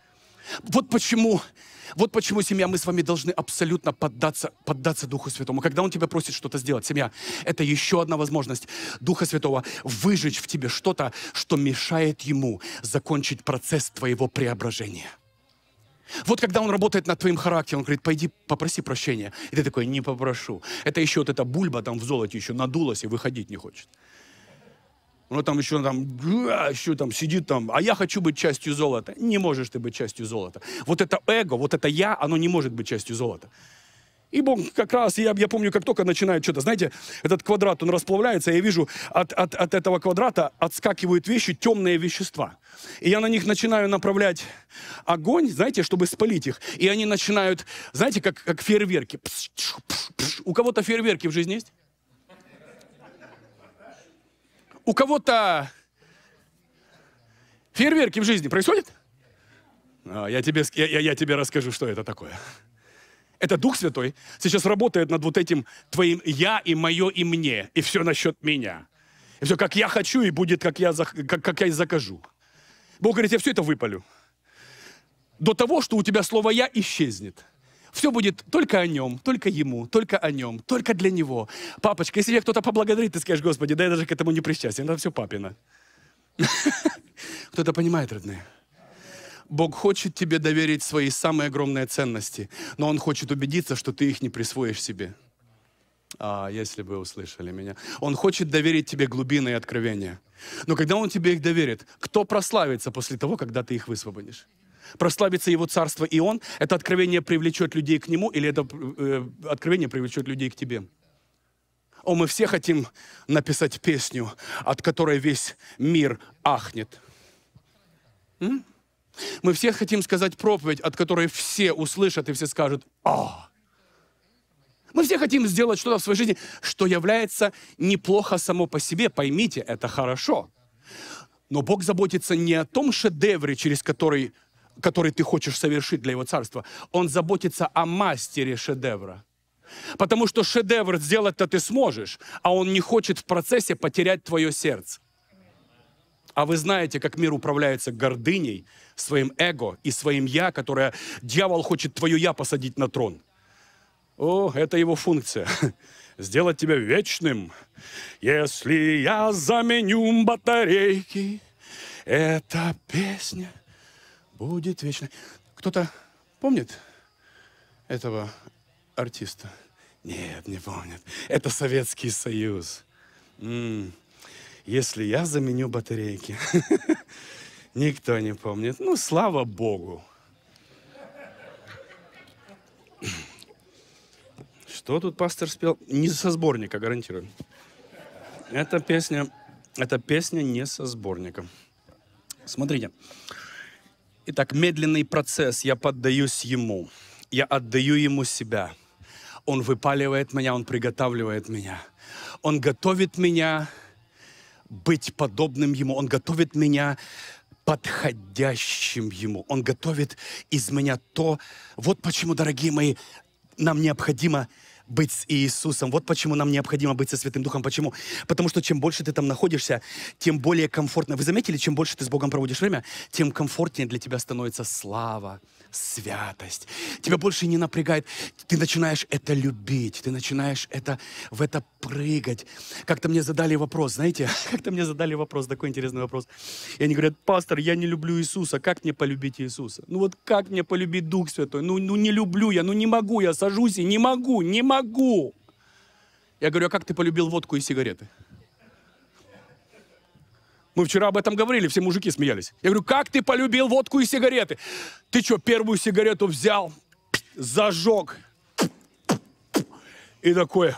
Вот почему, семья, мы с вами должны абсолютно поддаться Духу Святому. Когда Он тебя просит что-то сделать, семья, это еще одна возможность Духа Святого выжечь в тебе что-то, что мешает Ему закончить процесс твоего преображения. Вот когда Он работает над твоим характером, Он говорит, пойди попроси прощения. И ты такой, не попрошу. Это еще вот эта бульба там в золоте еще надулась и выходить не хочет. Он там еще там сидит там, а я хочу быть частью золота. Не можешь ты быть частью золота. Вот это эго, вот это я, оно не может быть частью золота. И Бог как раз, я помню, как только начинает что-то, знаете, этот квадрат, он расплавляется, я вижу, от этого квадрата отскакивают вещи, темные вещества. И я на них начинаю направлять огонь, знаете, чтобы спалить их. И они начинают, знаете, как фейерверки. У кого-то фейерверки в жизни есть? У кого-то фейерверки в жизни происходят? Я тебе расскажу, что это такое. Это Дух Святой сейчас работает над вот этим твоим «я» и «моё» и «мне». И все насчет меня. И все, как я хочу, и будет, как я закажу. Бог говорит, я все это выпалю. До того, что у тебя слово «я» исчезнет. Все будет только о нем, только ему, только о нем, только для него. Папочка, если тебя кто-то поблагодарит, ты скажешь, Господи, да я даже к этому не причастен, это все папина. Кто-то понимает, родные? Бог хочет тебе доверить свои самые огромные ценности, но Он хочет убедиться, что ты их не присвоишь себе. Если бы вы услышали меня. Он хочет доверить тебе глубины и откровения. Но когда Он тебе их доверит, кто прославится после того, когда ты их высвободишь? Прославится Его Царство и Он, это откровение привлечет людей к Нему, или это откровение привлечет людей к тебе? Мы все хотим написать песню, от которой весь мир ахнет. Мы все хотим сказать проповедь, от которой все услышат и все скажут «А». Мы все хотим сделать что-то в своей жизни, что является неплохо само по себе. Поймите, это хорошо. Но Бог заботится не о том шедевре, через который ты хочешь совершить для Его Царства. Он заботится о мастере шедевра. Потому что шедевр сделать-то ты сможешь, а Он не хочет в процессе потерять твое сердце. А вы знаете, как мир управляется гордыней, своим эго и своим «я», которое дьявол хочет твое «я» посадить на трон. Это его функция. Сделать тебя вечным. Если я заменю батарейки, эта песня будет вечной. Кто-то помнит этого артиста? Нет, не помнит. Это Советский Союз. Если я заменю батарейки. Никто не помнит. Слава Богу. Что тут пастор спел? Не со сборника, гарантирую. Эта песня не со сборника. Смотрите. Итак, медленный процесс. Я поддаюсь Ему. Я отдаю Ему себя. Он выпаливает меня, Он приготавливает меня. Он готовит меня быть подобным Ему. Он готовит меня подходящим Ему. Он готовит из меня то. Вот почему, дорогие мои, нам необходимо быть с Иисусом. Вот почему нам необходимо быть со Святым Духом. Почему? Потому что чем больше ты там находишься, тем более комфортно. Вы заметили, чем больше ты с Богом проводишь время, тем комфортнее для тебя становится слава, святость. Тебя больше не напрягает. Ты начинаешь это любить. Ты начинаешь в это прыгать. Как-то мне задали вопрос, знаете? Такой интересный вопрос. И они говорят, пастор, я не люблю Иисуса. Как мне полюбить Иисуса? Как мне полюбить Дух Святой? Не люблю я, не могу. Я сажусь и не могу. Я говорю, а как ты полюбил водку и сигареты? Мы вчера об этом говорили, все мужики смеялись. Я говорю, как ты полюбил водку и сигареты? Ты что, первую сигарету взял, зажег и такой,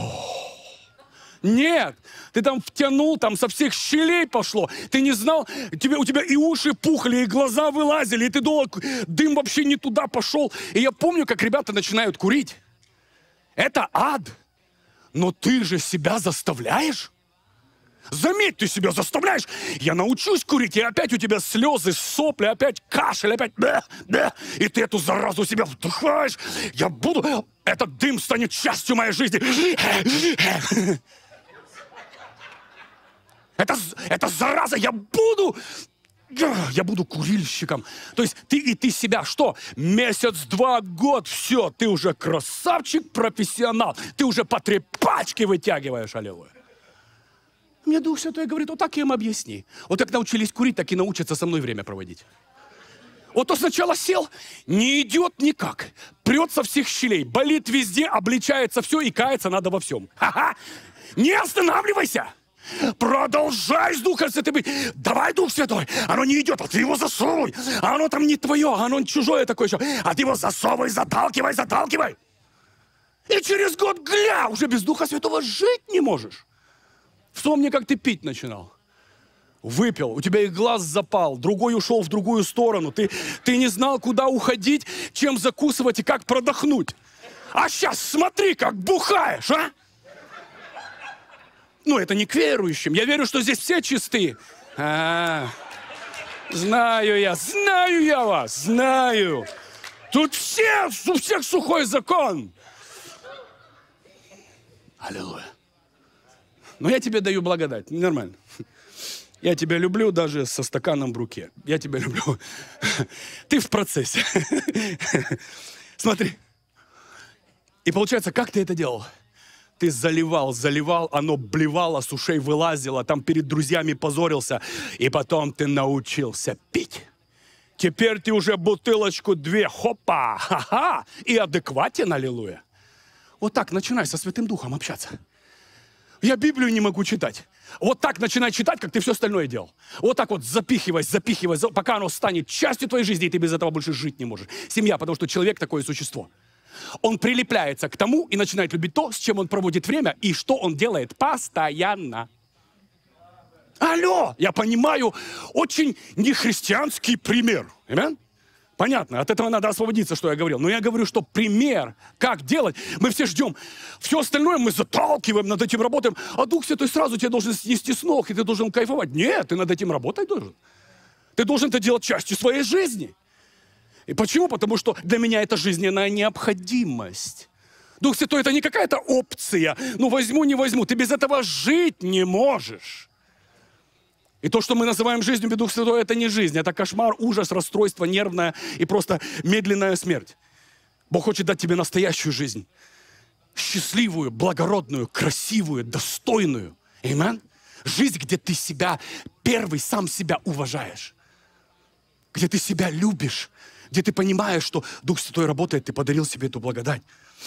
Нет, ты там втянул, там со всех щелей пошло. Ты не знал, у тебя и уши пухли, и глаза вылазили, и ты думал, дым вообще не туда пошел. И я помню, как ребята начинают курить. Это ад. Но ты же себя заставляешь. Заметь, ты себя заставляешь. Я научусь курить, и опять у тебя слезы, сопли, опять кашель, опять... И ты эту заразу себя вдыхаешь. Этот дым станет частью моей жизни. Это зараза, я буду Я буду курильщиком. То есть ты себя что? Месяц, 2, год, все, ты уже красавчик, профессионал. Ты уже по 3 пачки вытягиваешь, аллилуйя. Мне Дух Святой говорит, вот так им объясни. Вот как научились курить, так и научатся со мной время проводить. Вот то сначала сел, не идет никак. Прет со всех щелей, болит везде, обличается все и каяться надо во всем. Ха-ха! Не останавливайся! Продолжай с Духом Святым. Давай, Дух Святой. Оно не идет, а ты его засовывай. А оно там не твое, а оно чужое такое еще. А ты его засовывай, заталкивай, заталкивай. И через год, гля, уже без Духа Святого жить не можешь. Вспомни, как ты пить начинал. Выпил, у тебя и глаз запал, другой ушел в другую сторону. Ты не знал, куда уходить, чем закусывать и как продохнуть. А сейчас смотри, как бухаешь, а? Ну, это не к верующим. Я верю, что здесь все чистые. Знаю я вас, знаю. Тут у всех сухой закон. Аллилуйя. Но я тебе даю благодать, нормально. Я тебя люблю даже со стаканом в руке. Я тебя люблю. Ты в процессе. Смотри. И получается, как ты это делал? Ты заливал, оно блевало, с ушей вылазило, там перед друзьями позорился. И потом ты научился пить. Теперь ты уже бутылочку 2, хопа, ха-ха, и адекватен, аллилуйя. Вот так начинай со Святым Духом общаться. Я Библию не могу читать. Вот так начинай читать, как ты все остальное делал. Вот так вот запихивай, пока оно станет частью твоей жизни, и ты без этого больше жить не можешь. Семья, потому что человек такое существо. Он прилепляется к тому и начинает любить то, с чем он проводит время, и что он делает постоянно. Алло, я понимаю, очень нехристианский пример. Аминь? Понятно, от этого надо освободиться, что я говорил. Но я говорю, что пример, как делать, мы все ждем. Все остальное мы заталкиваем, над этим работаем. А Дух Святой сразу тебя должен снести с ног, и ты должен кайфовать. Нет, ты над этим работать должен. Ты должен это делать частью своей жизни. И почему? Потому что для меня это жизненная необходимость. Дух Святой — это не какая-то опция. Ну, возьму, не возьму. Ты без этого жить не можешь. И то, что мы называем жизнью без Духа Святого, это не жизнь. Это кошмар, ужас, расстройство, нервное и просто медленная смерть. Бог хочет дать тебе настоящую жизнь. Счастливую, благородную, красивую, достойную. Аминь. Жизнь, где ты себя, первый сам себя уважаешь. Где ты себя любишь. Где ты понимаешь, что Дух Святой работает, ты подарил себе эту благодать.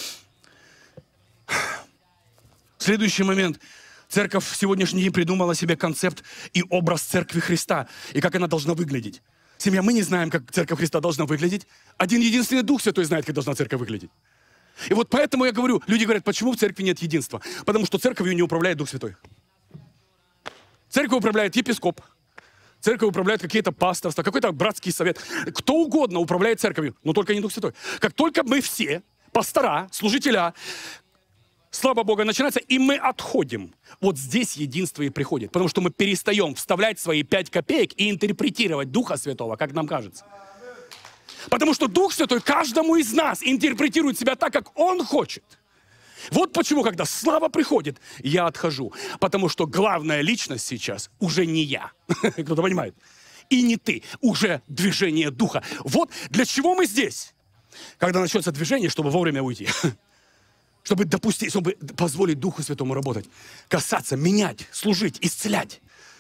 Следующий момент. Церковь в сегодняшний день придумала себе концепт и образ Церкви Христа, и как она должна выглядеть. Семья, мы не знаем, как Церковь Христа должна выглядеть. Один единственный Дух Святой знает, как должна Церковь выглядеть. И вот поэтому я говорю, люди говорят, почему в Церкви нет единства? Потому что Церковью не управляет Дух Святой. Церковь управляет епископ, Церковь управляет какие-то пасторства, какой-то братский совет. Кто угодно управляет Церковью, но только не Дух Святой. Как только мы все, пастора, служителя, слава Богу, начинается, и мы отходим. Вот здесь единство и приходит. Потому что мы перестаем вставлять свои 5 копеек и интерпретировать Духа Святого, как нам кажется. Потому что Дух Святой каждому из нас интерпретирует себя так, как Он хочет. Вот почему, когда слава приходит, я отхожу. Потому что главная личность сейчас уже не я. Кто-то понимает? И не ты. Уже движение Духа. Вот для чего мы здесь. Когда начнется движение, чтобы вовремя уйти. Чтобы допустить, чтобы позволить Духу Святому работать, касаться, менять, служить, исцелять.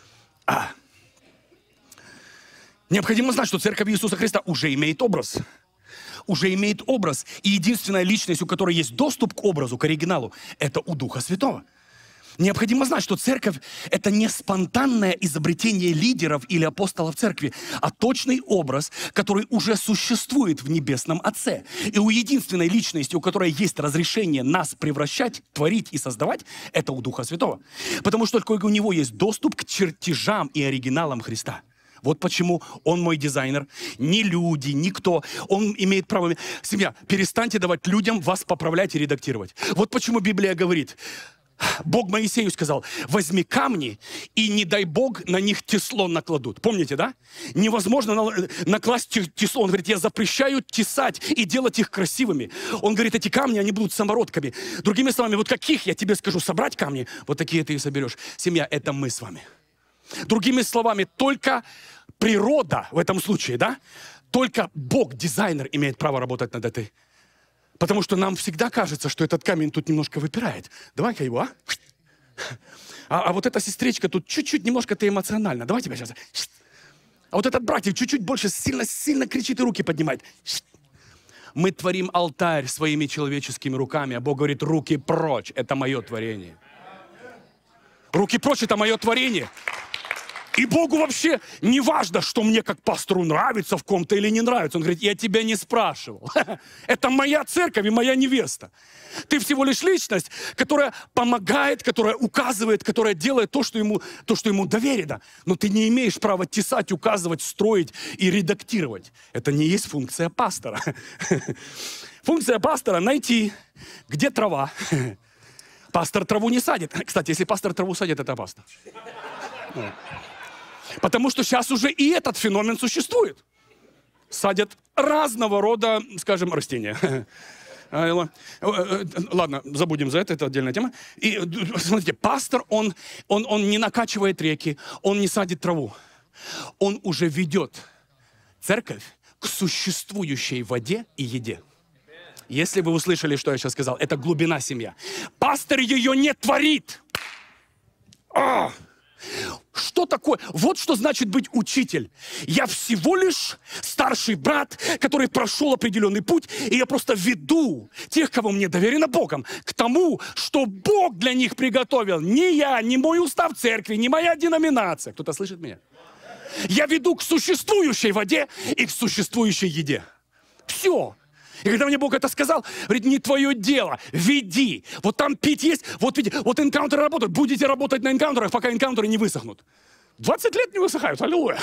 Необходимо знать, что Церковь Иисуса Христа уже имеет образ. Уже имеет образ. И единственная личность, у которой есть доступ к образу, к оригиналу, это у Духа Святого. Необходимо знать, что церковь – это не спонтанное изобретение лидеров или апостолов церкви, а точный образ, который уже существует в Небесном Отце. И у единственной личности, у которой есть разрешение нас превращать, творить и создавать, это у Духа Святого. Потому что только у него есть доступ к чертежам и оригиналам Христа. Вот почему он мой дизайнер. Ни люди, никто. Он имеет право. Семья, перестаньте давать людям вас поправлять и редактировать. Вот почему Библия говорит... Бог Моисею сказал, возьми камни, и не дай Бог на них теслон накладут. Помните, да? Невозможно накласть теслон. Он говорит, я запрещаю тесать и делать их красивыми. Он говорит, эти камни, они будут самородками. Другими словами, вот каких я тебе скажу, собрать камни, вот такие ты и соберешь. Семья, это мы с вами. Другими словами, только природа в этом случае, да? Только Бог, дизайнер, имеет право работать над этой. Потому что нам всегда кажется, что этот камень тут немножко выпирает. Давай-ка его, а вот эта сестричка тут чуть-чуть, немножко ты эмоционально. Давай тебя сейчас. А вот этот братик чуть-чуть больше сильно кричит и руки поднимает. Мы творим алтарь своими человеческими руками, а Бог говорит, руки прочь, это мое творение. Руки прочь, это мое творение. И Богу вообще не важно, что мне как пастору нравится в ком-то или не нравится. Он говорит, я тебя не спрашивал. Это моя церковь и моя невеста. Ты всего лишь личность, которая помогает, которая указывает, которая делает то, что ему доверено. Но ты не имеешь права тесать, указывать, строить и редактировать. Это не есть функция пастора. Функция пастора — найти, где трава. Пастор траву не садит. Кстати, если пастор траву садит, это опасно. Потому что сейчас уже и этот феномен существует. Садят разного рода, скажем, растения. Ладно, забудем за это отдельная тема. И смотрите, пастор, он не накачивает реки, он не садит траву. Он уже ведет церковь к существующей воде и еде. Если вы услышали, что я сейчас сказал, это глубина семья. Пастор ее не творит. Что такое? Вот что значит быть учитель. Я всего лишь старший брат, который прошел определенный путь, и я просто веду тех, кого мне доверено Богом, к тому, что Бог для них приготовил. Не я, не мой устав церкви, не моя деноминация. Кто-то слышит меня? Я веду к существующей воде и к существующей еде. Все. И когда мне Бог это сказал, говорит, не твое дело, веди. Вот там пить есть, вот энкаунтеры работают. Будете работать на энкаунтерах, пока энкаунтеры не высохнут. 20 лет не высыхают, аллилуйя.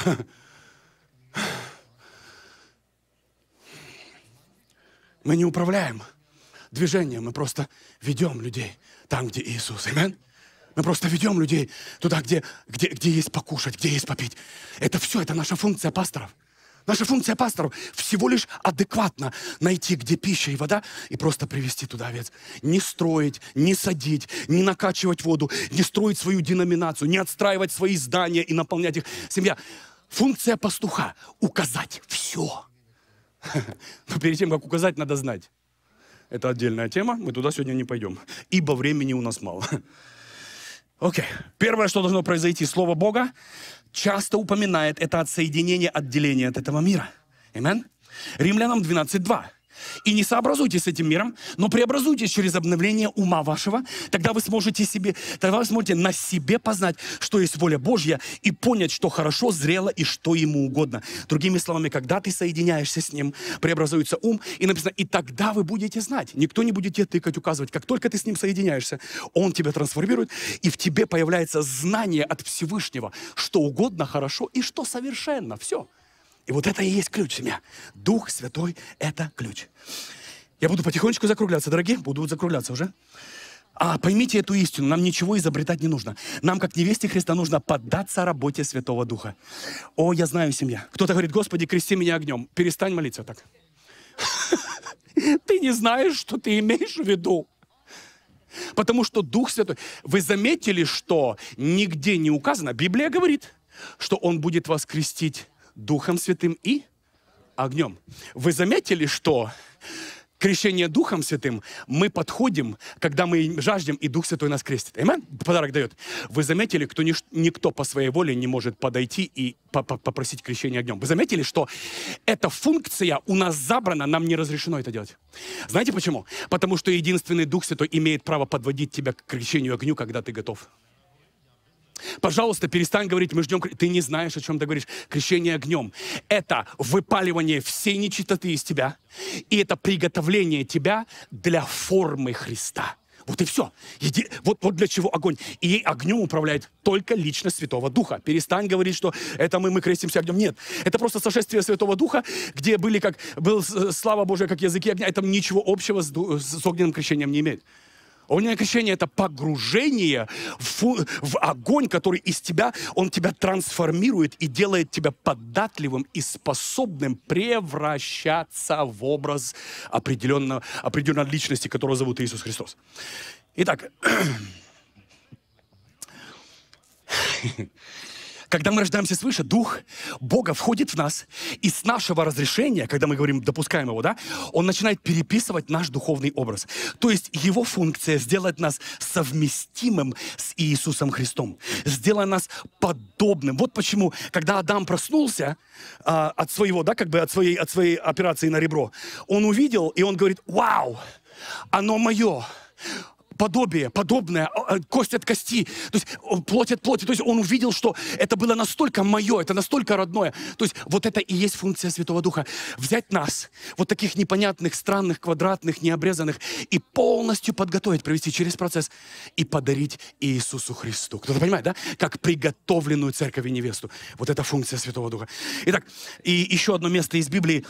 Мы не управляем движением, мы просто ведем людей там, где Иисус. Аминь. Мы просто ведем людей туда, где есть покушать, где есть попить. Это все, это наша функция пасторов. Наша функция пасторов всего лишь адекватно найти, где пища и вода, и просто привести туда овец. Не строить, не садить, не накачивать воду, не строить свою деноминацию, не отстраивать свои здания и наполнять их. Семья. Функция пастуха — указать все. Но перед тем, как указать, надо знать. Это отдельная тема, мы туда сегодня не пойдем, ибо времени у нас мало. Окей. Первое, что должно произойти, Слово Бога часто упоминает это отсоединение, отделение от этого мира. Аминь. Римлянам 12:2. И не сообразуйтесь с этим миром, но преобразуйтесь через обновление ума вашего, тогда вы сможете на себе познать, что есть воля Божья, и понять, что хорошо, зрело и что ему угодно. Другими словами, когда ты соединяешься с ним, преобразуется ум, и написано, и тогда вы будете знать. Никто не будет тебе тыкать, указывать. Как только ты с ним соединяешься, он тебя трансформирует, и в тебе появляется знание от Всевышнего, что угодно, хорошо и что совершенно. Все. И вот это и есть ключ, семья. Дух Святой — это ключ. Я буду потихонечку закругляться, дорогие, буду закругляться уже. Поймите эту истину, нам ничего изобретать не нужно. Нам, как невесте Христа, нужно поддаться работе Святого Духа. Я знаю, семья. Кто-то говорит, Господи, крести меня огнем. Перестань молиться так. Ты не знаешь, что ты имеешь в виду. Потому что Дух Святой... Вы заметили, что нигде не указано, Библия говорит, что Он будет вас крестить Духом Святым и огнем. Вы заметили, что крещение Духом Святым мы подходим, когда мы жаждем, и Дух Святой нас крестит. Аминь? Подарок дает. Вы заметили, что никто по своей воле не может подойти и попросить крещения огнем. Вы заметили, что эта функция у нас забрана, нам не разрешено это делать. Знаете почему? Потому что единственный Дух Святой имеет право подводить тебя к крещению огню, когда ты готов. Пожалуйста, перестань говорить, мы ждем. Ты не знаешь, о чем ты говоришь. Крещение огнем — это выпаливание всей нечистоты из тебя, и это приготовление тебя для формы Христа. Вот и все. Вот для чего огонь. И огнем управляет только личность Святого Духа. Перестань говорить, что это мы крестимся огнем. Нет. Это просто сошествие Святого Духа, где был слава Божия, как языки огня. Это ничего общего с огненным крещением не имеет. Огненное крещение — это погружение в огонь, который из тебя, он тебя трансформирует и делает тебя податливым и способным превращаться в образ определенной личности, которую зовут Иисус Христос. Итак, Когда мы рождаемся свыше, Дух Бога входит в нас, и с нашего разрешения, когда мы говорим, допускаем его, да, Он начинает переписывать наш духовный образ. То есть Его функция сделать нас совместимым с Иисусом Христом, сделать нас подобным. Вот почему, когда Адам проснулся от своего, да, как бы от своей операции на ребро, он увидел, и он говорит: вау, оно мое. Подобие, подобное, кость от кости, то есть плоть от плоти. То есть он увидел, что это было настолько мое, это настолько родное. То есть вот это и есть функция Святого Духа. Взять нас, вот таких непонятных, странных, квадратных, необрезанных, и полностью подготовить, провести через процесс и подарить Иисусу Христу. Кто-то понимает, да? Как приготовленную церковь и невесту. Вот это функция Святого Духа. Итак, и еще одно место из Библии.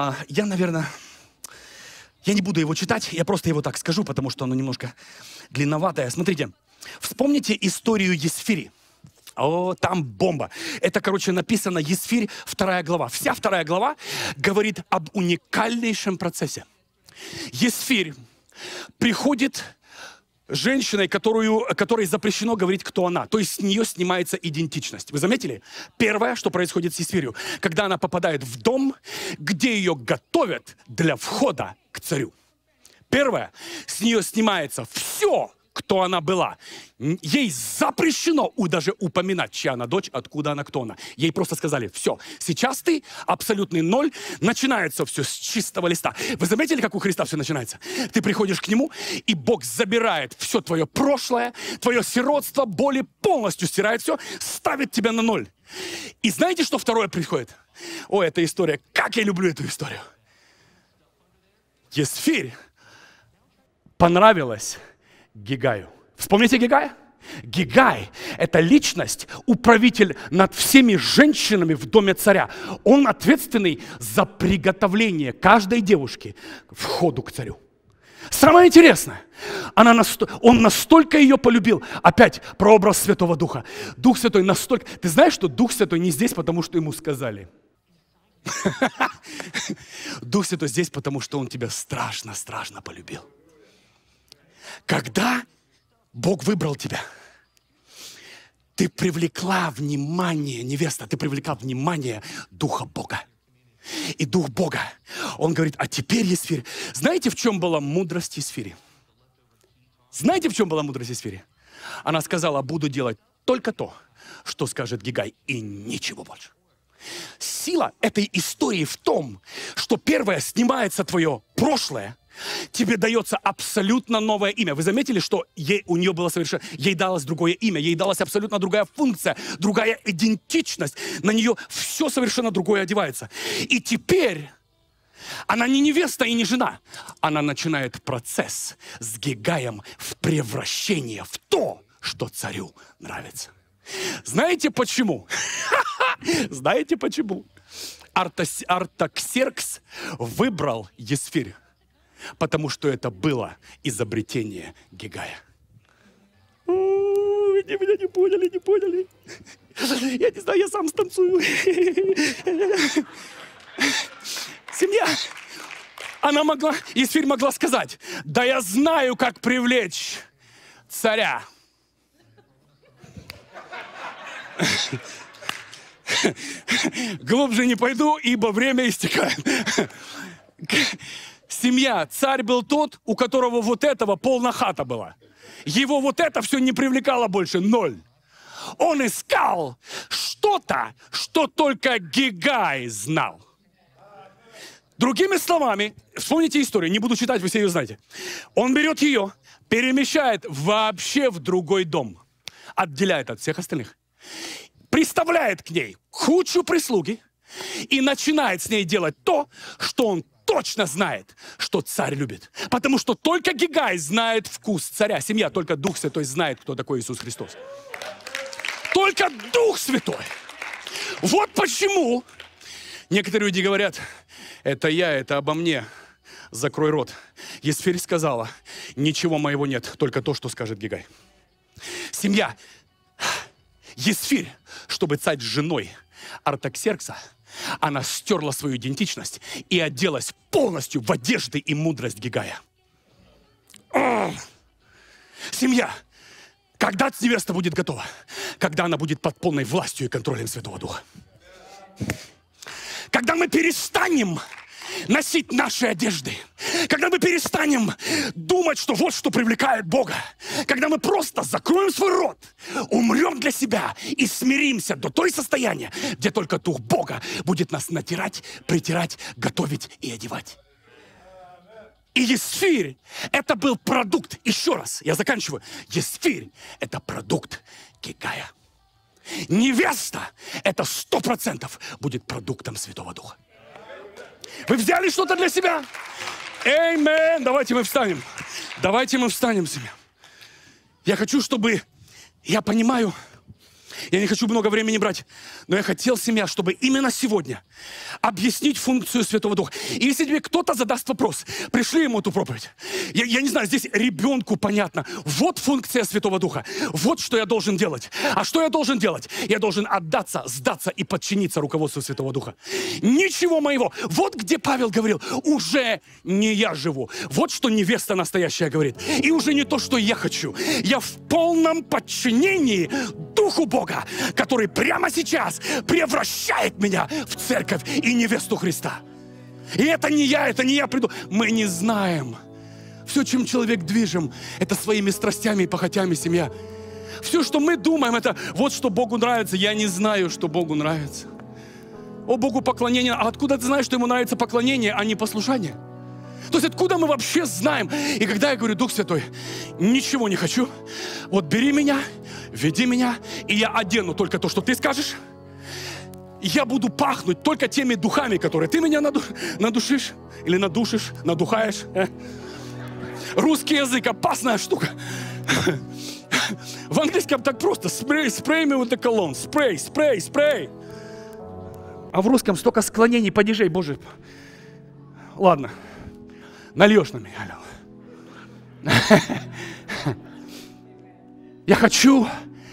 Я не буду его читать, я просто его так скажу, потому что оно немножко длинноватое. Смотрите, вспомните историю Есфири. О, там бомба. Это, написано Есфирь, 2 глава. Вся 2 глава говорит об уникальнейшем процессе. Есфирь приходит женщиной, которой запрещено говорить, кто она. То есть с нее снимается идентичность. Вы заметили? Первое, что происходит с Есфирью, когда она попадает в дом, где ее готовят для входа к царю. Первое, с нее снимается все, кто она была. Ей запрещено даже упоминать, чья она дочь, откуда она, кто она. Ей просто сказали: все, сейчас ты абсолютный ноль, начинается все с чистого листа. Вы заметили, как у Христа все начинается? Ты приходишь к Нему, и Бог забирает все твое прошлое, твое сиротство, боли, полностью стирает все, ставит тебя на ноль. И знаете, что второе приходит? О, эта история, как я люблю эту историю. Есфирь понравилась Гигаю. Вспомните Гигая? Гигай – это личность, управитель над всеми женщинами в доме царя. Он ответственный за приготовление каждой девушки к входу к царю. Самое интересное, он настолько ее полюбил. Опять прообраз Святого Духа. Дух Святой настолько... Ты знаешь, что Дух Святой не здесь, потому что ему сказали? Дух Святой здесь, потому что Он тебя страшно полюбил. Когда Бог выбрал тебя, ты привлекла внимание, невеста, ты привлекла внимание Духа Бога. И Дух Бога, Он говорит: а теперь, Есфирь, знаете, в чем была мудрость Есфири? Знаете, в чем была мудрость Есфири? Она сказала: буду делать только то, что скажет Гигай, и ничего больше. Сила этой истории в том, что первое, снимается твое прошлое, тебе дается абсолютно новое имя. Вы заметили, что у нее было ей далось другое имя, ей далась абсолютно другая функция, другая идентичность. На нее все совершенно другое одевается. И теперь она не невеста и не жена. Она начинает процесс с Гигаем в превращение в то, что царю нравится. Знаете почему? Знаете почему? Артаксеркс выбрал Есфирь, потому что это было изобретение Гигая. Вы меня не поняли. Я не знаю, я сам станцую. Семья. Есфирь могла сказать: да я знаю, как привлечь царя. Глубже не пойду, ибо время истекает. Семья. Царь был тот, у которого вот этого полная хата была. Его вот это все не привлекало больше, ноль. Он искал что-то, что только Гигай знал. Другими словами, вспомните историю, не буду читать, вы все ее знаете. Он берет ее, перемещает вообще в другой дом, отделяет от всех остальных, приставляет к ней кучу прислуги и начинает с ней делать то, что он точно знает, что царь любит. Потому что только Гигай знает вкус царя. Семья, только Дух Святой знает, кто такой Иисус Христос. Только Дух Святой. Вот почему некоторые люди говорят: это я, это обо мне. Закрой рот. Есфирь сказала: ничего моего нет, только то, что скажет Гигай. Семья. Есфирь, чтобы стать женой Артаксеркса, она стерла свою идентичность и оделась полностью в одежды и мудрость Гигая. Семья. Когда невеста будет готова? когда она будет под полной властью и контролем Святого Духа. Когда мы перестанем носить наши одежды, когда мы перестанем думать, что вот что привлекает Бога, когда мы просто закроем свой рот, умрем для себя и смиримся до той состояния, где только Дух Бога будет нас натирать, притирать, готовить и одевать. И Есфирь – это был продукт, еще раз, я заканчиваю, Есфирь – это продукт Гигая. Невеста – это 100% будет продуктом Святого Духа. Вы взяли что-то для себя? Аминь. Давайте мы встанем. Давайте мы встанем, семья. Я хочу, чтобы... Я понимаю, я не хочу много времени брать, но я хотел, семья, чтобы именно сегодня объяснить функцию Святого Духа. И если тебе кто-то задаст вопрос, пришли ему эту проповедь. Я не знаю, здесь ребенку понятно. Вот функция Святого Духа. Вот что я должен делать. А что я должен делать? Я должен отдаться, сдаться и подчиниться руководству Святого Духа. Ничего моего. Вот где Павел говорил, уже не я живу. Вот что невеста настоящая говорит. И уже не то, что я хочу. Я в полном подчинении Духу Бога, который прямо сейчас превращает меня в церковь и невесту Христа. И это не я приду. Мы не знаем. Все, чем человек движим, это своими страстями и похотями, семья. Все, что мы думаем, это вот что Богу нравится. Я не знаю, что Богу нравится. О, Богу поклонение. А откуда ты знаешь, что Ему нравится поклонение, а не послушание? То есть откуда мы вообще знаем? И когда я говорю, Дух Святой, ничего не хочу, вот бери меня, веди меня, и я одену только то, что ты скажешь. Я буду пахнуть только теми духами, которые ты меня надушишь или надушишь, надухаешь. Русский язык опасная штука. В английском так просто. Spray me with the cologne. Spray. А в русском столько склонений падежей, Боже. Ладно. Нальешь на меня. Я хочу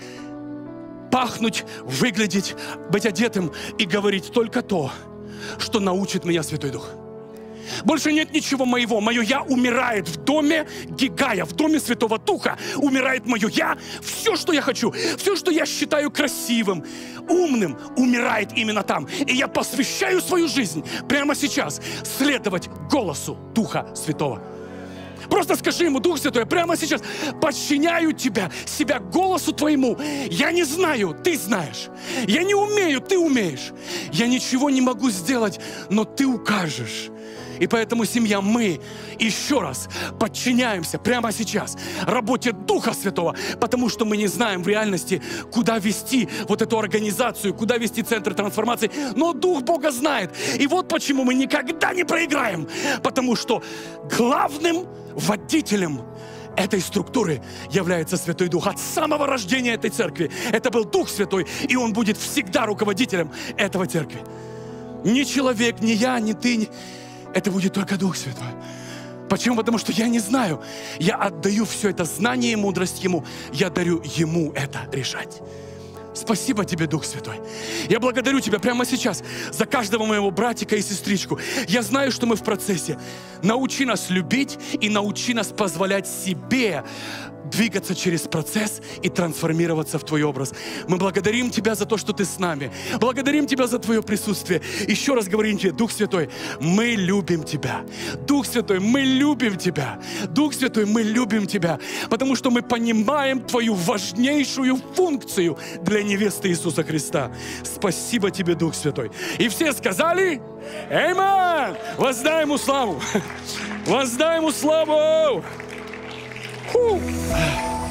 пахнуть, выглядеть, быть одетым и говорить только то, что научит меня Святой Дух. Больше нет ничего моего. Мое «я» умирает в доме Гигая, в доме Святого Духа. Умирает мое «я». Все, что я хочу, все, что я считаю красивым, умным, умирает именно там. И я посвящаю свою жизнь прямо сейчас следовать голосу Духа Святого. Просто скажи ему, Дух Святой, прямо сейчас подчиняю себя голосу твоему. Я не знаю, ты знаешь. Я не умею, ты умеешь. Я ничего не могу сделать, но ты укажешь. И поэтому, семья, мы еще раз подчиняемся прямо сейчас работе Духа Святого, потому что мы не знаем в реальности, куда вести вот эту организацию, куда вести центр трансформации. Но Дух Бога знает. И вот почему мы никогда не проиграем. Потому что главным водителем этой структуры является Святой Дух. От самого рождения этой церкви это был Дух Святой, и Он будет всегда руководителем этого церкви. Ни человек, ни я, ни ты, это будет только Дух Святой. Почему? Потому что я не знаю. Я отдаю все это знание и мудрость Ему. Я дарю Ему это решать. Спасибо тебе, Дух Святой. Я благодарю Тебя прямо сейчас за каждого моего братика и сестричку. Я знаю, что мы в процессе. Научи нас любить и научи нас позволять себе двигаться через процесс и трансформироваться в Твой образ. Мы благодарим Тебя за то, что Ты с нами. Благодарим Тебя за Твое присутствие. Еще раз говорим Тебе, Дух Святой, мы любим Тебя. Дух Святой, мы любим Тебя. Дух Святой, мы любим Тебя, потому что мы понимаем Твою важнейшую функцию для невесты Иисуса Христа. Спасибо Тебе, Дух Святой. И все сказали: Аминь! Воздай Ему славу! Воздай Ему славу! Фу.